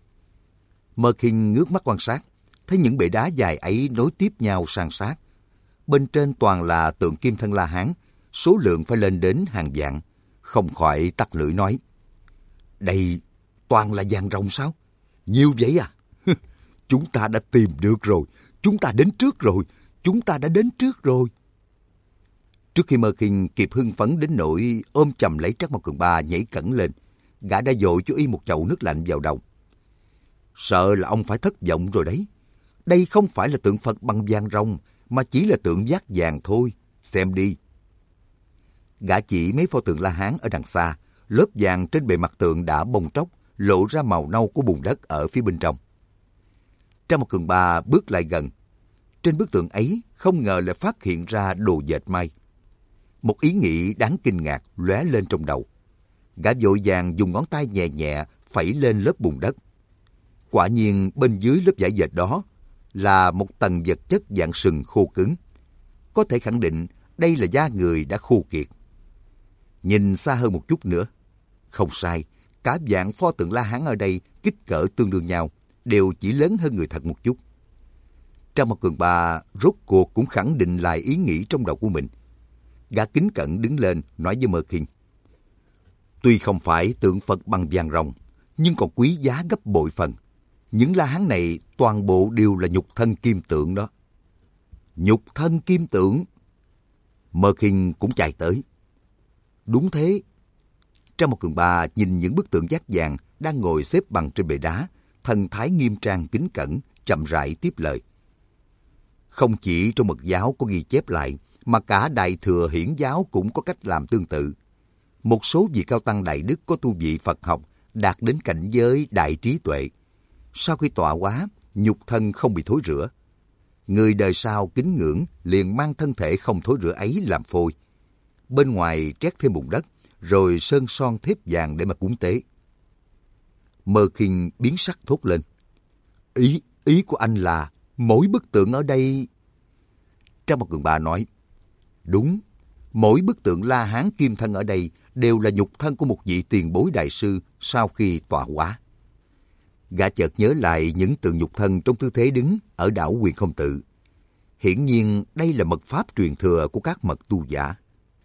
Mơ Kinh ngước mắt quan sát, thấy những bệ đá dài ấy nối tiếp nhau san sát. Bên trên toàn là tượng kim thân La Hán, số lượng phải lên đến hàng vạn. Không khỏi tặc lưỡi nói, đây toàn là vàng rồng sao? Nhiều vậy à? Chúng ta đã tìm được rồi, chúng ta đến trước rồi, chúng ta đã đến trước rồi. Trước khi Mơ Kinh kịp hưng phấn đến nỗi ôm chầm lấy Trác Mộc Cường Ba nhảy cẫng lên, gã đã dội cho y một chậu nước lạnh vào đầu. Sợ là ông phải thất vọng rồi đấy. Đây không phải là tượng Phật bằng vàng rồng, mà chỉ là tượng vát vàng thôi. Xem đi. Gã chỉ mấy pho tượng La Hán ở đằng xa, lớp vàng trên bề mặt tượng đã bong tróc, lộ ra màu nâu của bùn đất ở phía bên trong. Trác Mộc Cường Ba bước lại gần. Trên bức tượng ấy không ngờ lại phát hiện ra đồ dệt may. Một ý nghĩ đáng kinh ngạc lóe lên trong đầu. Gã vội vàng dùng ngón tay nhẹ nhẹ phẩy lên lớp bùn đất. Quả nhiên bên dưới lớp vải dệt đó là một tầng vật chất dạng sừng khô cứng. Có thể khẳng định đây là da người đã khô kiệt. Nhìn xa hơn một chút nữa. Không sai, cả vạn pho tượng La Hán ở đây kích cỡ tương đương nhau, đều chỉ lớn hơn người thật một chút. Trác Mộc Cường Ba rốt cuộc cũng khẳng định lại ý nghĩ trong đầu của mình. Gã kính cẩn đứng lên nói với Mơ Kinh, tuy không phải tượng Phật bằng vàng rồng, nhưng còn quý giá gấp bội phần. Những La Hán này toàn bộ đều là nhục thân kim tượng đó. Nhục thân kim tượng? Mơ Kinh cũng chạy tới. Đúng thế. Trác Mộc Cường Ba nhìn những bức tượng vát vàng đang ngồi xếp bằng trên bệ đá, thần thái nghiêm trang kính cẩn, chậm rãi tiếp lời. Không chỉ trong mật giáo có ghi chép lại, mà cả Đại Thừa Hiển giáo cũng có cách làm tương tự. Một số vị cao tăng đại đức có tu vị Phật học đạt đến cảnh giới đại trí tuệ. Sau khi tọa hóa, nhục thân không bị thối rữa. Người đời sau kính ngưỡng liền mang thân thể không thối rữa ấy làm phôi. Bên ngoài trét thêm bùn đất, rồi sơn son thép vàng để mà cúng tế. Mơ Kinh biến sắc thốt lên. Ý của anh là mỗi bức tượng ở đây... Trác Mộc Cường Ba nói, đúng, mỗi bức tượng La Hán kim thân ở đây đều là nhục thân của một vị tiền bối đại sư sau khi tọa hóa. Gã chợt nhớ lại những tượng nhục thân trong tư thế đứng ở đảo Huyền Không Tự. Hiển nhiên đây là mật pháp truyền thừa của các mật tu giả.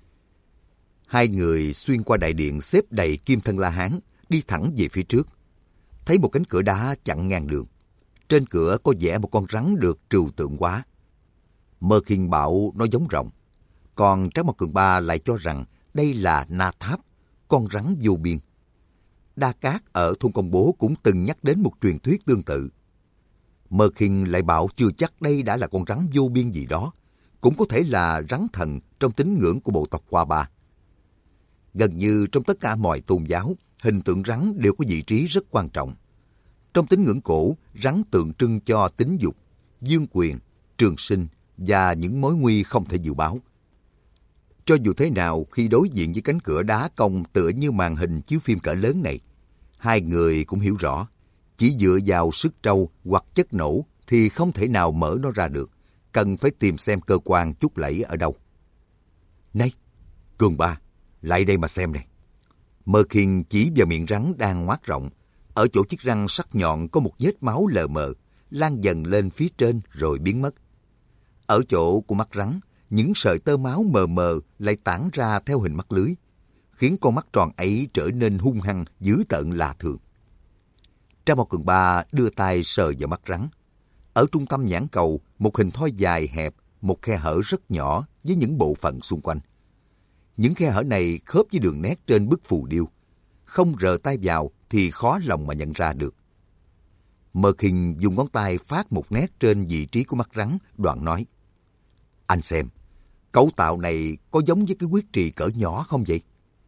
Hai người xuyên qua đại điện xếp đầy kim thân La Hán, đi thẳng về phía trước. Thấy một cánh cửa đá chặn ngang đường. Trên cửa có vẽ một con rắn được trừu tượng hóa. Mơ Kinh bảo nó giống rồng. Còn Trác Mộc Cường Ba lại cho rằng đây là Na Tháp, con rắn vô biên. Đa Cát ở thôn Công Bố cũng từng nhắc đến một truyền thuyết tương tự. Mơ Kinh lại bảo chưa chắc đây đã là con rắn vô biên gì đó, cũng có thể là rắn thần trong tín ngưỡng của bộ tộc Hoa Ba. Gần như trong tất cả mọi tôn giáo, hình tượng rắn đều có vị trí rất quan trọng. Trong tín ngưỡng cổ, rắn tượng trưng cho tính dục, dương quyền, trường sinh và những mối nguy không thể dự báo. Cho dù thế nào, khi đối diện với cánh cửa đá cong tựa như màn hình chiếu phim cỡ lớn này, hai người cũng hiểu rõ, chỉ dựa vào sức trâu hoặc chất nổ thì không thể nào mở nó ra được, cần phải tìm xem cơ quan chút lẫy ở đâu. Này, Cường Ba, lại đây mà xem này. Mơ Khiên chỉ vào miệng rắn đang ngoác rộng, ở chỗ chiếc răng sắc nhọn có một vết máu lờ mờ, lan dần lên phía trên rồi biến mất. Ở chỗ của mắt rắn, những sợi tơ máu mờ mờ lại tản ra theo hình mắt lưới, khiến con mắt tròn ấy trở nên hung hăng, dữ tợn lạ thường. Trang Mao Cường Ba đưa tay sờ vào mắt rắn. Ở trung tâm nhãn cầu, một hình thoi dài hẹp, một khe hở rất nhỏ với những bộ phận xung quanh. Những khe hở này khớp với đường nét trên bức phù điêu. Không rờ tay vào thì khó lòng mà nhận ra được. Mơ Khiên dùng ngón tay phát một nét trên vị trí của mắt rắn, đoạn nói: Anh xem, cấu tạo này có giống với cái huyết trì cỡ nhỏ không vậy?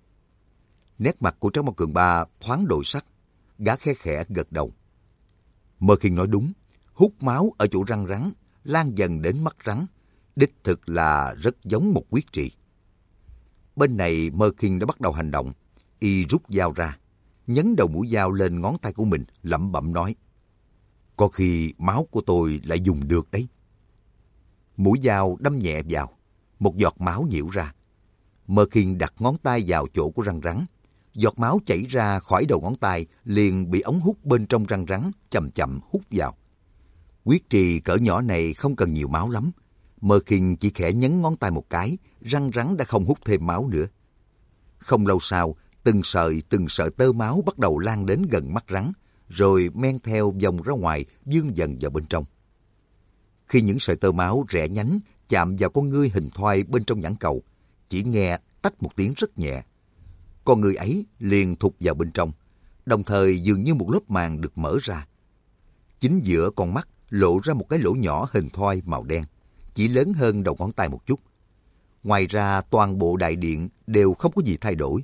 Nét mặt của Trang Mao Cường Ba thoáng đổi sắc, gã khe khẽ gật đầu. Mơ Khiên nói đúng, hút máu ở chỗ răng rắn, lan dần đến mắt rắn, đích thực là rất giống một huyết trì. Bên này Mơ Khiên đã bắt đầu hành động, y rút dao ra, nhấn đầu mũi dao lên ngón tay của mình, lẩm bẩm nói: Có khi máu của tôi lại dùng được đấy. Mũi dao đâm nhẹ vào, một giọt máu nhiễu ra. Mơ Khiên đặt ngón tay vào chỗ của răng rắn, giọt máu chảy ra khỏi đầu ngón tay liền bị ống hút bên trong răng rắn chậm chậm hút vào. Huyết trì cỡ nhỏ này không cần nhiều máu lắm. Mơ Khiên chỉ khẽ nhấn ngón tay một cái, răng rắn đã không hút thêm máu nữa. Không lâu sau, từng sợi tơ máu bắt đầu lan đến gần mắt rắn, rồi men theo vòng ra ngoài, vươn dần vào bên trong. Khi những sợi tơ máu rẽ nhánh chạm vào con ngươi hình thoi bên trong nhãn cầu, chỉ nghe tách một tiếng rất nhẹ. Con người ấy liền thụt vào bên trong, đồng thời dường như một lớp màng được mở ra. Chính giữa con mắt lộ ra một cái lỗ nhỏ hình thoi màu đen, chỉ lớn hơn đầu ngón tay một chút. Ngoài ra toàn bộ đại điện đều không có gì thay đổi.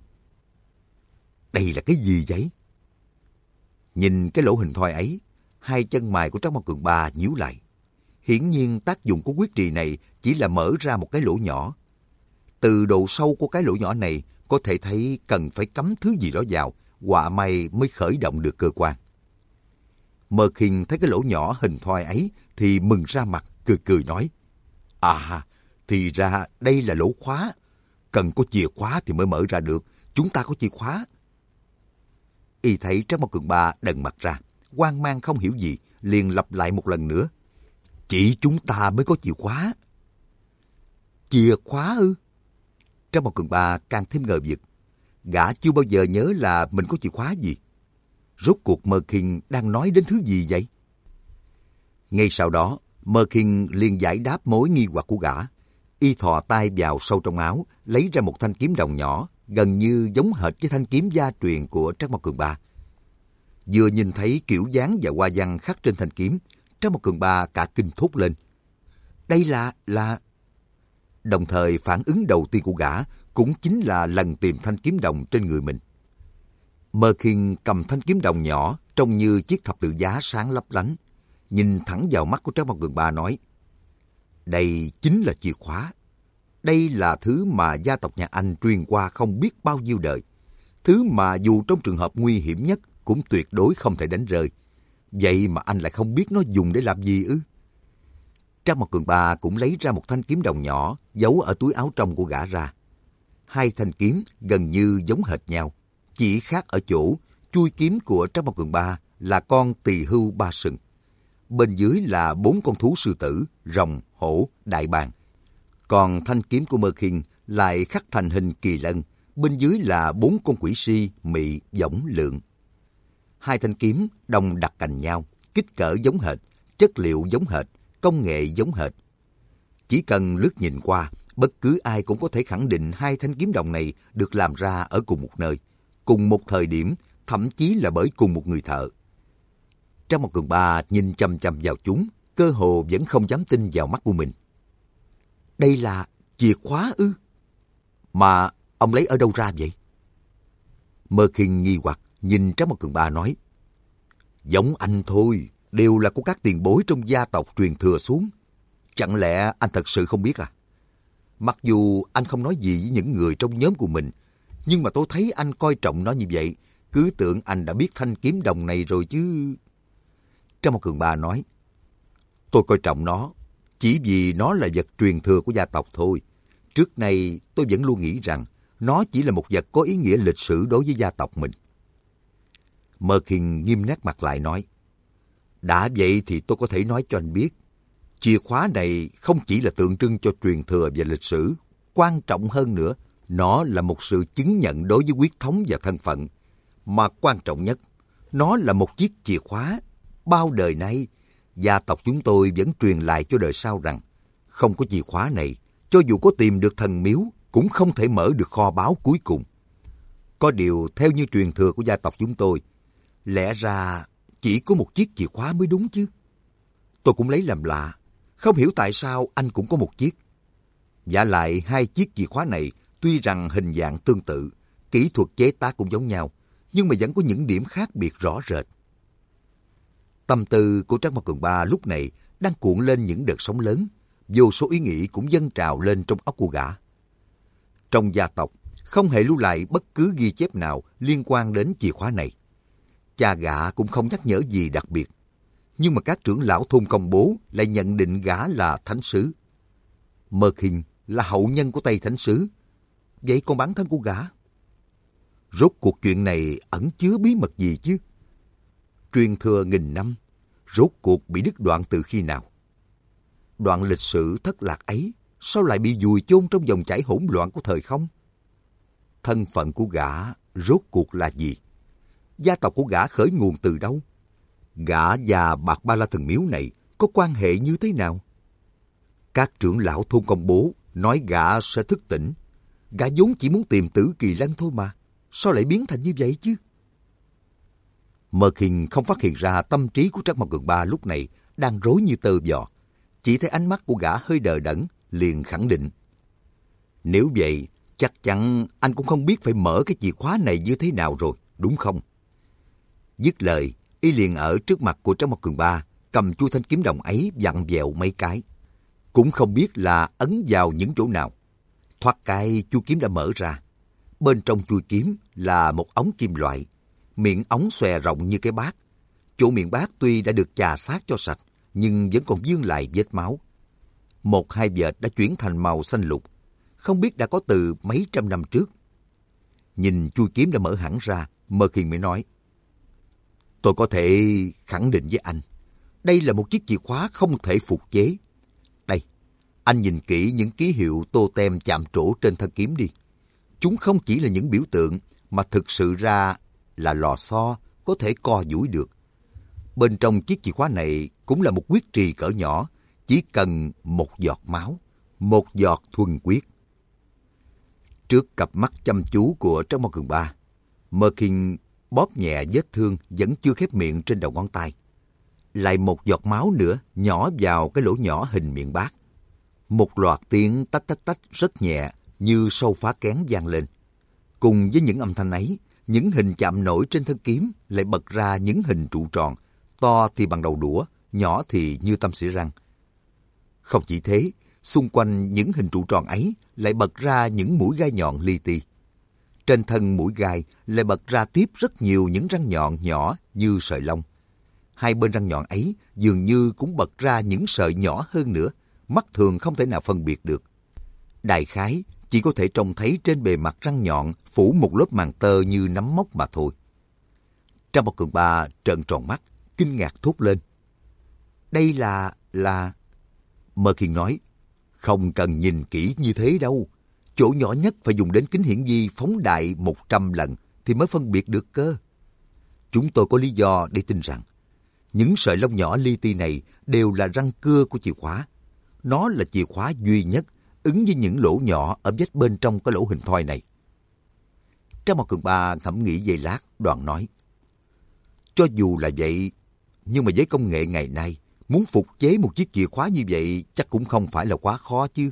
Đây là cái gì vậy? Nhìn cái lỗ hình thoi ấy, hai chân mày của Trang Mao Cường Ba nhíu lại. Hiển nhiên tác dụng của huyết trì này chỉ là mở ra một cái lỗ nhỏ. Từ độ sâu của cái lỗ nhỏ này có thể thấy cần phải cắm thứ gì đó vào, họa may mới khởi động được cơ quan. Mơ Khiên thấy cái lỗ nhỏ hình thoi ấy thì mừng ra mặt, cười cười nói: À, thì ra đây là lỗ khóa. Cần có chìa khóa thì mới mở ra được. Chúng ta có chìa khóa. Y thấy Trang Mao Cường Ba đần mặt ra, hoang mang không hiểu gì, liền lặp lại một lần nữa: Chỉ chúng ta mới có chìa khóa. Chìa khóa ư? Trang Mao Cường Ba càng thêm ngờ vực. Gã chưa bao giờ nhớ là mình có chìa khóa gì. Rốt cuộc Mơ Khiên đang nói đến thứ gì vậy? Ngay sau đó, Mơ Khiên liền giải đáp mối nghi hoặc của gã. Y thò tay vào sâu trong áo, lấy ra một thanh kiếm đồng nhỏ, gần như giống hệt với thanh kiếm gia truyền của Trang Mao Cường Ba. Vừa nhìn thấy kiểu dáng và hoa văn khắc trên thanh kiếm, Trang Mao Cường Ba cả kinh thốt lên: Đây là... Đồng thời phản ứng đầu tiên của gã cũng chính là lần tìm thanh kiếm đồng trên người mình. Mơ Khiên cầm thanh kiếm đồng nhỏ trông như chiếc thập tự giá sáng lấp lánh, nhìn thẳng vào mắt của Trang Mao Cường Ba nói: Đây chính là chìa khóa. Đây là thứ mà gia tộc nhà anh truyền qua không biết bao nhiêu đời. Thứ mà dù trong trường hợp nguy hiểm nhất cũng tuyệt đối không thể đánh rơi. Vậy mà anh lại không biết nó dùng để làm gì ư? Trang Mao Cường Ba cũng lấy ra một thanh kiếm đồng nhỏ giấu ở túi áo trong của gã ra. Hai thanh kiếm gần như giống hệt nhau, chỉ khác ở chỗ chuôi kiếm của Trang Mao Cường Ba là con tỳ hưu ba sừng. Bên dưới là 4 con thú sư tử, rồng, hổ, đại bàng. Còn thanh kiếm của Mơ Khiên lại khắc thành hình kỳ lân, bên dưới là 4 con quỷ si, mị, võng, lượng. Hai thanh kiếm đồng đặt cạnh nhau, kích cỡ giống hệt, chất liệu giống hệt, công nghệ giống hệt. Chỉ cần lướt nhìn qua, bất cứ ai cũng có thể khẳng định hai thanh kiếm đồng này được làm ra ở cùng một nơi, cùng một thời điểm, thậm chí là bởi cùng một người thợ. Trang Mao Cường Ba nhìn chằm chằm vào chúng, cơ hồ vẫn không dám tin vào mắt của mình. Đây là chìa khóa ư? Mà ông lấy ở đâu ra vậy? Mơ Khiên nghi hoặc nhìn Trang Mao Cường Ba nói: Giống anh thôi, đều là của các tiền bối trong gia tộc truyền thừa xuống. Chẳng lẽ anh thật sự không biết à? Mặc dù anh không nói gì với những người trong nhóm của mình, nhưng mà tôi thấy anh coi trọng nó như vậy. Cứ tưởng anh đã biết thanh kiếm đồng này rồi chứ. Trang một Cường Ba nói, tôi coi trọng nó, chỉ vì nó là vật truyền thừa của gia tộc thôi. Trước nay tôi vẫn luôn nghĩ rằng nó chỉ là một vật có ý nghĩa lịch sử đối với gia tộc mình. Mơ Khiên nghiêm nét mặt lại nói, đã vậy thì tôi có thể nói cho anh biết, chìa khóa này không chỉ là tượng trưng cho truyền thừa và lịch sử, quan trọng hơn nữa, nó là một sự chứng nhận đối với huyết thống và thân phận. Mà quan trọng nhất, nó là một chiếc chìa khóa. Bao đời nay, gia tộc chúng tôi vẫn truyền lại cho đời sau rằng, không có chìa khóa này, cho dù có tìm được thần miếu, cũng không thể mở được kho báu cuối cùng. Có điều, theo như truyền thừa của gia tộc chúng tôi, lẽ ra chỉ có một chiếc chìa khóa mới đúng chứ. Tôi cũng lấy làm lạ, không hiểu tại sao anh cũng có một chiếc. Vả lại hai chiếc chìa khóa này tuy rằng hình dạng tương tự, kỹ thuật chế tác cũng giống nhau, nhưng mà vẫn có những điểm khác biệt rõ rệt. Tâm tư của Trác Mao Cường Ba lúc này đang cuộn lên những đợt sóng lớn, vô số ý nghĩ cũng dâng trào lên trong óc của gã. Trong gia tộc, không hề lưu lại bất cứ ghi chép nào liên quan đến chìa khóa này. Cha gã cũng không nhắc nhở gì đặc biệt, nhưng mà các trưởng lão thôn công bố lại nhận định gã là thánh sứ. Mơ Khiên là hậu nhân của Tây Thánh Sứ. Vậy còn bản thân của gã? Rốt cuộc chuyện này ẩn chứa bí mật gì chứ? Truyền thừa nghìn năm, rốt cuộc bị đứt đoạn từ khi nào? Đoạn lịch sử thất lạc ấy, sao lại bị vùi chôn trong dòng chảy hỗn loạn của thời không? Thân phận của gã rốt cuộc là gì? Gia tộc của gã khởi nguồn từ đâu? Gã và Bạc Ba La Thần Miếu này có quan hệ như thế nào? Các trưởng lão thôn công bố nói gã sẽ thức tỉnh. Gã vốn chỉ muốn tìm Tử Kỳ Lân thôi mà. Sao lại biến thành như vậy chứ? Mơ Khiên không phát hiện ra tâm trí của Trác Mao Cường Ba lúc này đang rối như tơ vò. Chỉ thấy ánh mắt của gã hơi đờ đẫn, liền khẳng định. Nếu vậy, chắc chắn anh cũng không biết phải mở cái chìa khóa này như thế nào rồi, đúng không? Dứt lời, y liền ở trước mặt của Trác Mao Cường Ba, cầm chuôi thanh kiếm đồng ấy vặn vẹo mấy cái. Cũng không biết là ấn vào những chỗ nào. Thoát cái chuôi kiếm đã mở ra. Bên trong chuôi kiếm là một ống kim loại. Miệng ống xòe rộng như cái bát. Chỗ miệng bát tuy đã được chà sát cho sạch, nhưng vẫn còn vương lại vết máu. Một hai vệt đã chuyển thành màu xanh lục. Không biết đã có từ mấy trăm năm trước. Nhìn chuôi kiếm đã mở hẳn ra, Mơ Khiên mới nói. Tôi có thể khẳng định với anh, đây là một chiếc chìa khóa không thể phục chế. Đây, anh nhìn kỹ những ký hiệu tô tem chạm trổ trên thân kiếm đi. Chúng không chỉ là những biểu tượng, mà thực sự ra là lò xo có thể co duỗi được. Bên trong chiếc chìa khóa này cũng là một huyết trì cỡ nhỏ, chỉ cần một giọt máu, một giọt thuần huyết. Trước cặp mắt chăm chú của Trác Mao Cường Ba, Mơ Khiên bóp nhẹ vết thương vẫn chưa khép miệng trên đầu ngón tay. Lại một giọt máu nữa nhỏ vào cái lỗ nhỏ hình miệng bát. Một loạt tiếng tách tách tách rất nhẹ như sâu phá kén vang lên. Cùng với những âm thanh ấy, những hình chạm nổi trên thân kiếm lại bật ra những hình trụ tròn, to thì bằng đầu đũa, nhỏ thì như tăm xỉa răng. Không chỉ thế, xung quanh những hình trụ tròn ấy lại bật ra những mũi gai nhọn li ti. Trên thân mũi gai lại bật ra tiếp rất nhiều những răng nhọn nhỏ như sợi lông. Hai bên răng nhọn ấy dường như cũng bật ra những sợi nhỏ hơn nữa, mắt thường không thể nào phân biệt được. Đại khái chỉ có thể trông thấy trên bề mặt răng nhọn phủ một lớp màng tơ như nấm mốc mà thôi. Trác Mao Cường Ba trợn tròn mắt, kinh ngạc thốt lên. Đây là... Mơ Khiên nói, không cần nhìn kỹ như thế đâu. Chỗ nhỏ nhất phải dùng đến kính hiển vi phóng đại 100 lần thì mới phân biệt được cơ. Chúng tôi có lý do để tin rằng những sợi lông nhỏ li ti này đều là răng cưa của chìa khóa. Nó là chìa khóa duy nhất ứng với những lỗ nhỏ ở vách bên trong cái lỗ hình thoi này. Trác Mao Cường Ba ngẫm nghĩ giây lát, đoạn nói. Cho dù là vậy, nhưng mà với công nghệ ngày nay, muốn phục chế một chiếc chìa khóa như vậy chắc cũng không phải là quá khó chứ.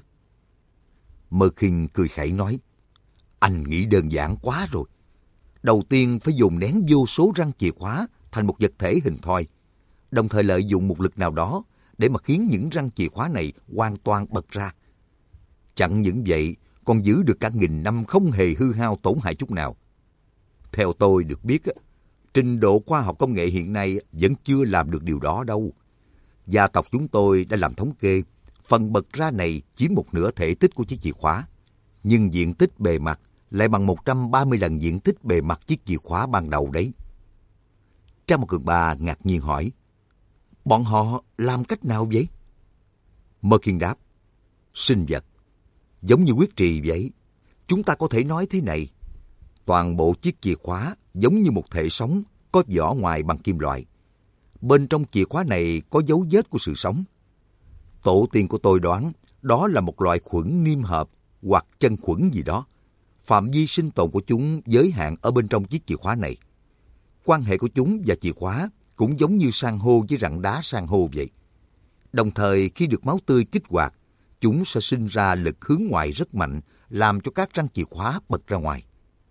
Mơ Khiên cười khẩy nói. Anh nghĩ đơn giản quá rồi. Đầu tiên phải dồn nén vô số răng chìa khóa thành một vật thể hình thoi, đồng thời lợi dụng một lực nào đó để mà khiến những răng chìa khóa này hoàn toàn bật ra. Chẳng những vậy, còn giữ được cả nghìn năm không hề hư hao tổn hại chút nào. Theo tôi được biết, trình độ khoa học công nghệ hiện nay vẫn chưa làm được điều đó đâu. Gia tộc chúng tôi đã làm thống kê, phần bật ra này chiếm một nửa thể tích của chiếc chìa khóa, nhưng diện tích bề mặt lại bằng 130 lần diện tích bề mặt chiếc chìa khóa ban đầu đấy. Trang một Cường Ba ngạc nhiên hỏi, bọn họ làm cách nào vậy? Mơ Khiên đáp, sinh vật. Giống như huyết trì vậy. Chúng ta có thể nói thế này, toàn bộ chiếc chìa khóa giống như một thể sống có vỏ ngoài bằng kim loại. Bên trong chìa khóa này có dấu vết của sự sống. Tổ tiên của tôi đoán đó là một loại khuẩn niêm hợp hoặc chân khuẩn gì đó. Phạm vi sinh tồn của chúng giới hạn ở bên trong chiếc chìa khóa này. Quan hệ của chúng và chìa khóa cũng giống như san hô với rặng đá san hô vậy. Đồng thời khi được máu tươi kích hoạt, chúng sẽ sinh ra lực hướng ngoại rất mạnh, làm cho các răng chìa khóa bật ra ngoài.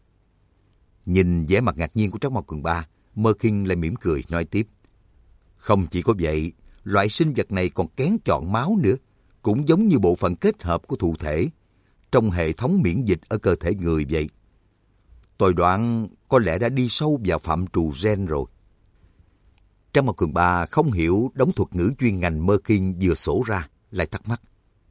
Nhìn vẻ mặt ngạc nhiên của Trác Mao Cường Ba, Mơ Khiên lại mỉm cười nói tiếp. Không chỉ có vậy, loại sinh vật này còn kén chọn máu nữa, cũng giống như bộ phận kết hợp của thụ thể, trong hệ thống miễn dịch ở cơ thể người vậy. Tôi đoán có lẽ đã đi sâu vào phạm trù gen rồi. Trác Mao Cường Ba không hiểu đống thuật ngữ chuyên ngành Mơ Khiên vừa sổ ra, lại thắc mắc.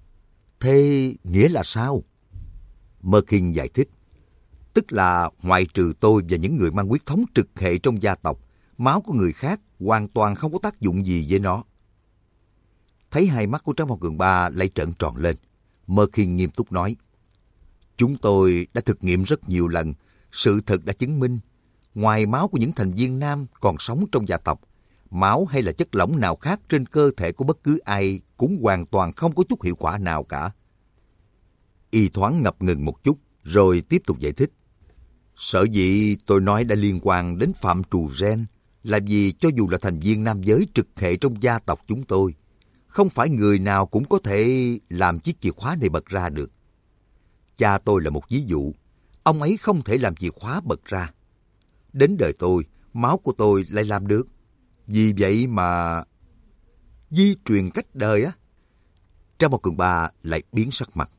Thế nghĩa là sao? Mơ Khiên giải thích. Tức là ngoại trừ tôi và những người mang huyết thống trực hệ trong gia tộc, máu của người khác hoàn toàn không có tác dụng gì với nó. Thấy hai mắt của Trác Mao Cường Ba lại trợn tròn lên, Mơ Khiên nghiêm túc nói. Chúng tôi đã thực nghiệm rất nhiều lần, sự thật đã chứng minh, ngoài máu của những thành viên nam còn sống trong gia tộc, máu hay là chất lỏng nào khác trên cơ thể của bất cứ ai cũng hoàn toàn không có chút hiệu quả nào cả. Y thoáng ngập ngừng một chút, rồi tiếp tục giải thích. Sở dĩ tôi nói đã liên quan đến phạm trù gen là vì cho dù là thành viên nam giới trực hệ trong gia tộc chúng tôi, không phải người nào cũng có thể làm chiếc chìa khóa này bật ra được. Cha tôi là một ví dụ, ông ấy không thể làm chìa khóa bật ra. Đến đời tôi, máu của tôi lại làm được. Vì vậy mà... Di truyền cách đời á. Trác Mao Cường Ba lại biến sắc mặt.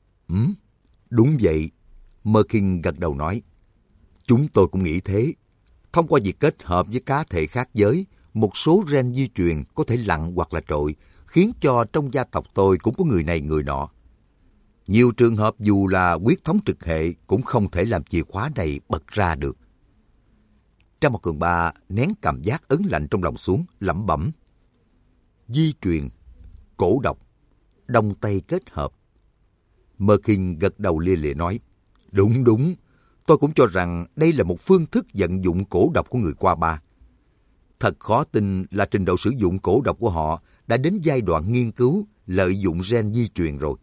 Đúng vậy. Mơ Khiên gật đầu nói. Chúng tôi cũng nghĩ thế. Thông qua việc kết hợp với cá thể khác giới, một số gen di truyền có thể lặn hoặc là trội, khiến cho trong gia tộc tôi cũng có người này người nọ. Nhiều trường hợp dù là huyết thống trực hệ cũng không thể làm chìa khóa này bật ra được. Trác Mao Cường Ba nén cảm giác ớn lạnh trong lòng xuống, lẩm bẩm. Di truyền, cổ độc, đông tây kết hợp. Mơ Khiên gật đầu lia lịa nói. Đúng, tôi cũng cho rằng đây là một phương thức vận dụng cổ độc của người Qua Ba. Thật khó tin là trình độ sử dụng cổ độc của họ đã đến giai đoạn nghiên cứu lợi dụng gen di truyền rồi.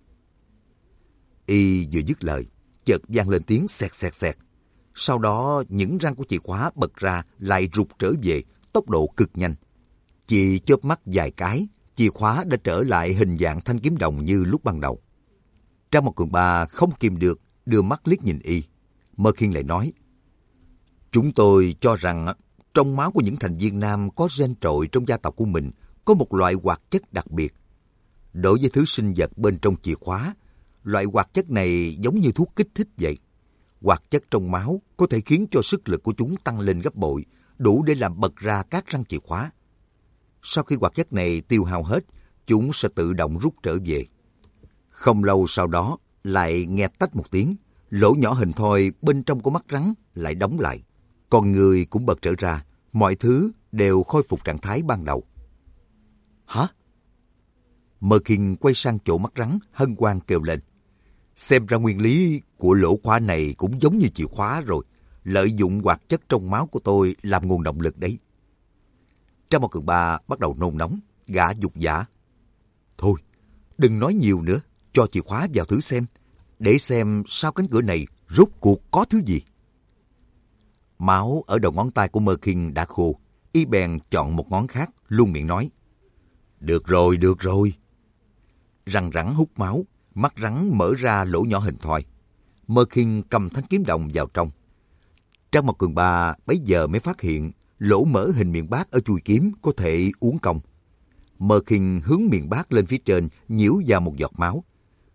Y vừa dứt lời, chợt vang lên tiếng xẹt xẹt xẹt. Sau đó những răng của chìa khóa bật ra lại rụt trở về, tốc độ cực nhanh. Chỉ chớp mắt vài cái, chìa khóa đã trở lại hình dạng thanh kiếm đồng như lúc ban đầu. Trác Mao Cường Ba không kìm được, đưa mắt liếc nhìn Y. Mơ Khiên lại nói, chúng tôi cho rằng trong máu của những thành viên nam có gen trội trong gia tộc của mình có một loại hoạt chất đặc biệt. Đối với thứ sinh vật bên trong chìa khóa, loại hoạt chất này giống như thuốc kích thích vậy. Hoạt chất trong máu có thể khiến cho sức lực của chúng tăng lên gấp bội, đủ để làm bật ra các răng chìa khóa. Sau khi hoạt chất này tiêu hao hết, chúng sẽ tự động rút trở về. Không lâu sau đó, lại nghe tách một tiếng, lỗ nhỏ hình thoi bên trong của mắt rắn lại đóng lại. Con người cũng bật trở ra, mọi thứ đều khôi phục trạng thái ban đầu. Hả? Mơ Khiên quay sang chỗ mắt rắn, hân hoan kêu lên. Xem ra nguyên lý của lỗ khóa này cũng giống như chìa khóa rồi, lợi dụng hoạt chất trong máu của tôi làm nguồn động lực đấy. Trác Mao Cường Ba bắt đầu nôn nóng, gã dục vã. Thôi, đừng nói nhiều nữa, cho chìa khóa vào thử xem, để xem sau cánh cửa này rốt cuộc có thứ gì. Máu ở đầu ngón tay của Mơ Khiên đã khô, Y bèn chọn một ngón khác, luôn miệng nói. Được rồi. Răng rắn hút máu, mắt rắn mở ra lỗ nhỏ hình thoi. Mơ Khiên cầm thanh kiếm đồng vào trong. Trác Mao Cường Ba bấy giờ mới phát hiện lỗ mở hình miệng bát ở chuôi kiếm có thể uốn cong. Mơ Khiên hướng miệng bát lên phía trên, nhiễu vào một giọt máu.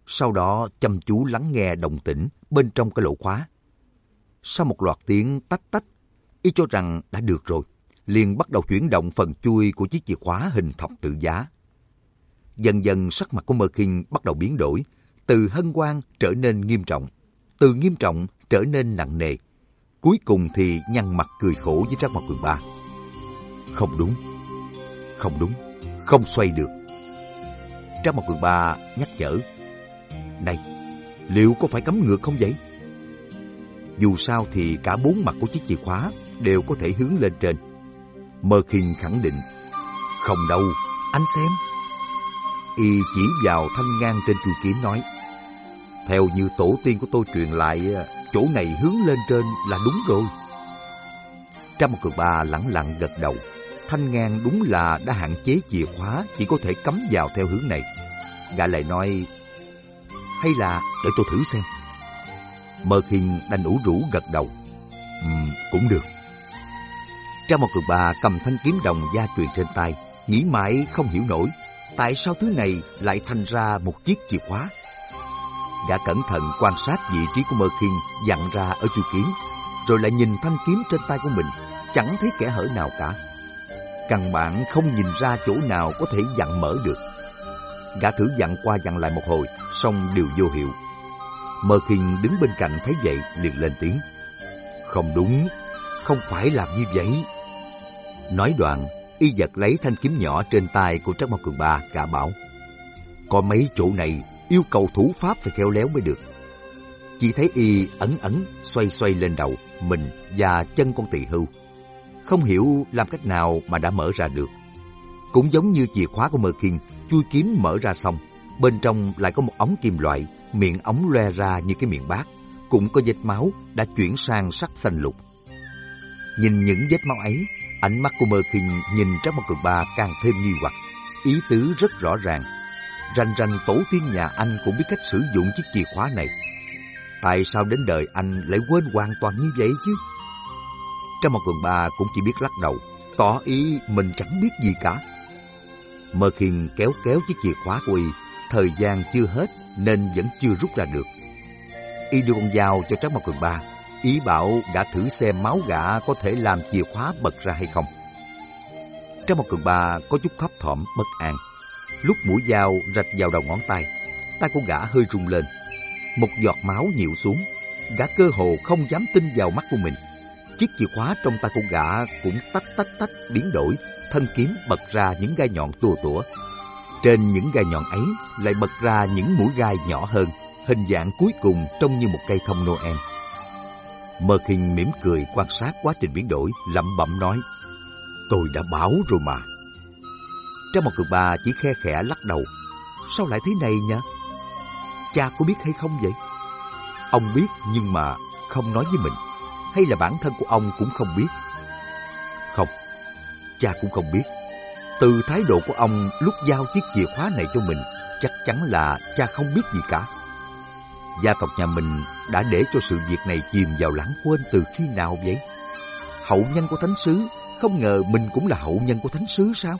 sau đó chăm chú lắng nghe động tĩnh bên trong cái lỗ khóa. Sau một loạt tiếng tách tách, y cho rằng đã được rồi, liền bắt đầu chuyển động phần chui của chiếc chìa khóa hình thập tự giá. Dần dần sắc mặt của Mơ Khinh bắt đầu biến đổi, từ hân hoan trở nên nghiêm trọng, từ nghiêm trọng trở nên nặng nề. Cuối cùng thì nhăn mặt cười khổ với Trác Mao Cường Ba. Không đúng, không đúng, không xoay được. Trác Mao Cường Ba nhắc nhở. Này, liệu có phải cắm ngược không vậy? Dù sao thì cả bốn mặt của chiếc chìa khóa đều có thể hướng lên trên. Mơ Khinh khẳng định. Không đâu, anh xem. Y chỉ vào thanh ngang trên chuôi kiếm nói. Theo như tổ tiên của tôi truyền lại, chỗ này hướng lên trên là đúng rồi. Trác Mao Cường Ba lẳng lặng gật đầu. Thanh ngang đúng là đã hạn chế chìa khóa chỉ có thể cắm vào theo hướng này. Gã lại nói, hay là để tôi thử xem. Mơ Khinh đành ủ rũ gật đầu. Cũng được. Trác Mao Cường Ba cầm thanh kiếm đồng gia truyền trên tay, nghĩ mãi không hiểu nổi tại sao thứ này lại thành ra một chiếc chìa khóa. Gã cẩn thận quan sát vị trí của Mơ Khinh dặn ra ở chuôi kiếm, rồi lại nhìn thanh kiếm trên tay của mình, chẳng thấy kẽ hở nào cả. Căn bản không nhìn ra chỗ nào có thể dặn mở được. Gã thử dặn qua dặn lại một hồi, song đều vô hiệu. Mơ Khinh đứng bên cạnh thấy vậy liền lên tiếng. Không đúng, không phải làm như vậy. Nói đoạn, y giật lấy thanh kiếm nhỏ trên tay của Trác Mao Cường Ba, gã bảo. Có mấy chỗ này yêu cầu thủ pháp phải khéo léo mới được. Chỉ thấy y ẩn ẩn xoay xoay lên đầu, mình và chân con tỳ hưu. Không hiểu làm cách nào mà đã mở ra được. Cũng giống như chìa khóa của Mơ Khinh, chui kiếm mở ra xong, bên trong lại có một ống kim loại, miệng ống loe ra như cái miệng bát, cũng có vết máu đã chuyển sang sắc xanh lục. Nhìn những vết máu ấy, ánh mắt của Mơ Khinh nhìn Trác Mao Cường Ba càng thêm nghi hoặc. Ý tứ rất rõ ràng, rành rành tổ tiên nhà anh cũng biết cách sử dụng chiếc chìa khóa này. Tại sao đến đời anh lại quên hoàn toàn như vậy chứ? Trác Mao Cường Ba cũng chỉ biết lắc đầu, tỏ ý mình chẳng biết gì cả. Mơ Khinh kéo chiếc chìa khóa của y, thời gian chưa hết nên vẫn chưa rút ra được. Y đưa con dao cho Trác Mao Cường Ba, ý bảo gã thử xem máu gã có thể làm chìa khóa bật ra hay không. Trác Mao Cường Ba có chút thấp thỏm bất an. Lúc mũi dao rạch vào đầu ngón tay, tay của gã hơi rung lên. Một giọt máu nhịu xuống, gã cơ hồ không dám tin vào mắt của mình. Chiếc chìa khóa trong tay của gã cũng tách biến đổi, thân kiếm bật ra những gai nhọn tua tủa. Trên những gai nhọn ấy lại bật ra những mũi gai nhỏ hơn, hình dạng cuối cùng trông như một cây thông Noel. Mơ Khinh mỉm cười quan sát quá trình biến đổi, lẩm bẩm nói, tôi đã bảo rồi mà. Trác Mao Cường Ba chỉ khe khẽ lắc đầu. Sao lại thế này nhỉ? Cha có biết hay không vậy? Ông biết nhưng mà không nói với mình, hay là bản thân của ông cũng không biết? Không, cha cũng không biết. Từ thái độ của ông lúc giao chiếc chìa khóa này cho mình, chắc chắn là cha không biết gì cả. Gia tộc nhà mình đã để cho sự việc này chìm vào lãng quên từ khi nào vậy? Hậu nhân của thánh sứ, không ngờ mình cũng là hậu nhân của thánh sứ sao?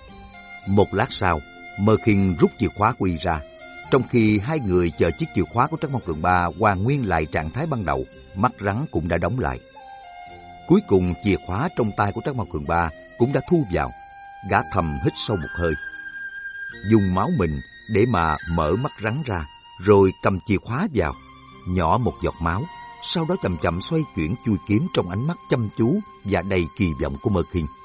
Một lát sau, Mơ Khinh rút chìa khóa của y ra. Trong khi hai người chờ chiếc chìa khóa của Trác Mao Cường Ba hoàn nguyên lại trạng thái ban đầu, mắt rắn cũng đã đóng lại. Cuối cùng chìa khóa trong tay của Trác Mao Cường Ba cũng đã thu vào. Gã thầm hít sâu một hơi, dùng máu mình để mà mở mắt rắn ra, rồi cầm chìa khóa vào, nhỏ một giọt máu, sau đó chậm chậm xoay chuyển chuôi kiếm trong ánh mắt chăm chú và đầy kỳ vọng của Mơ Khinh.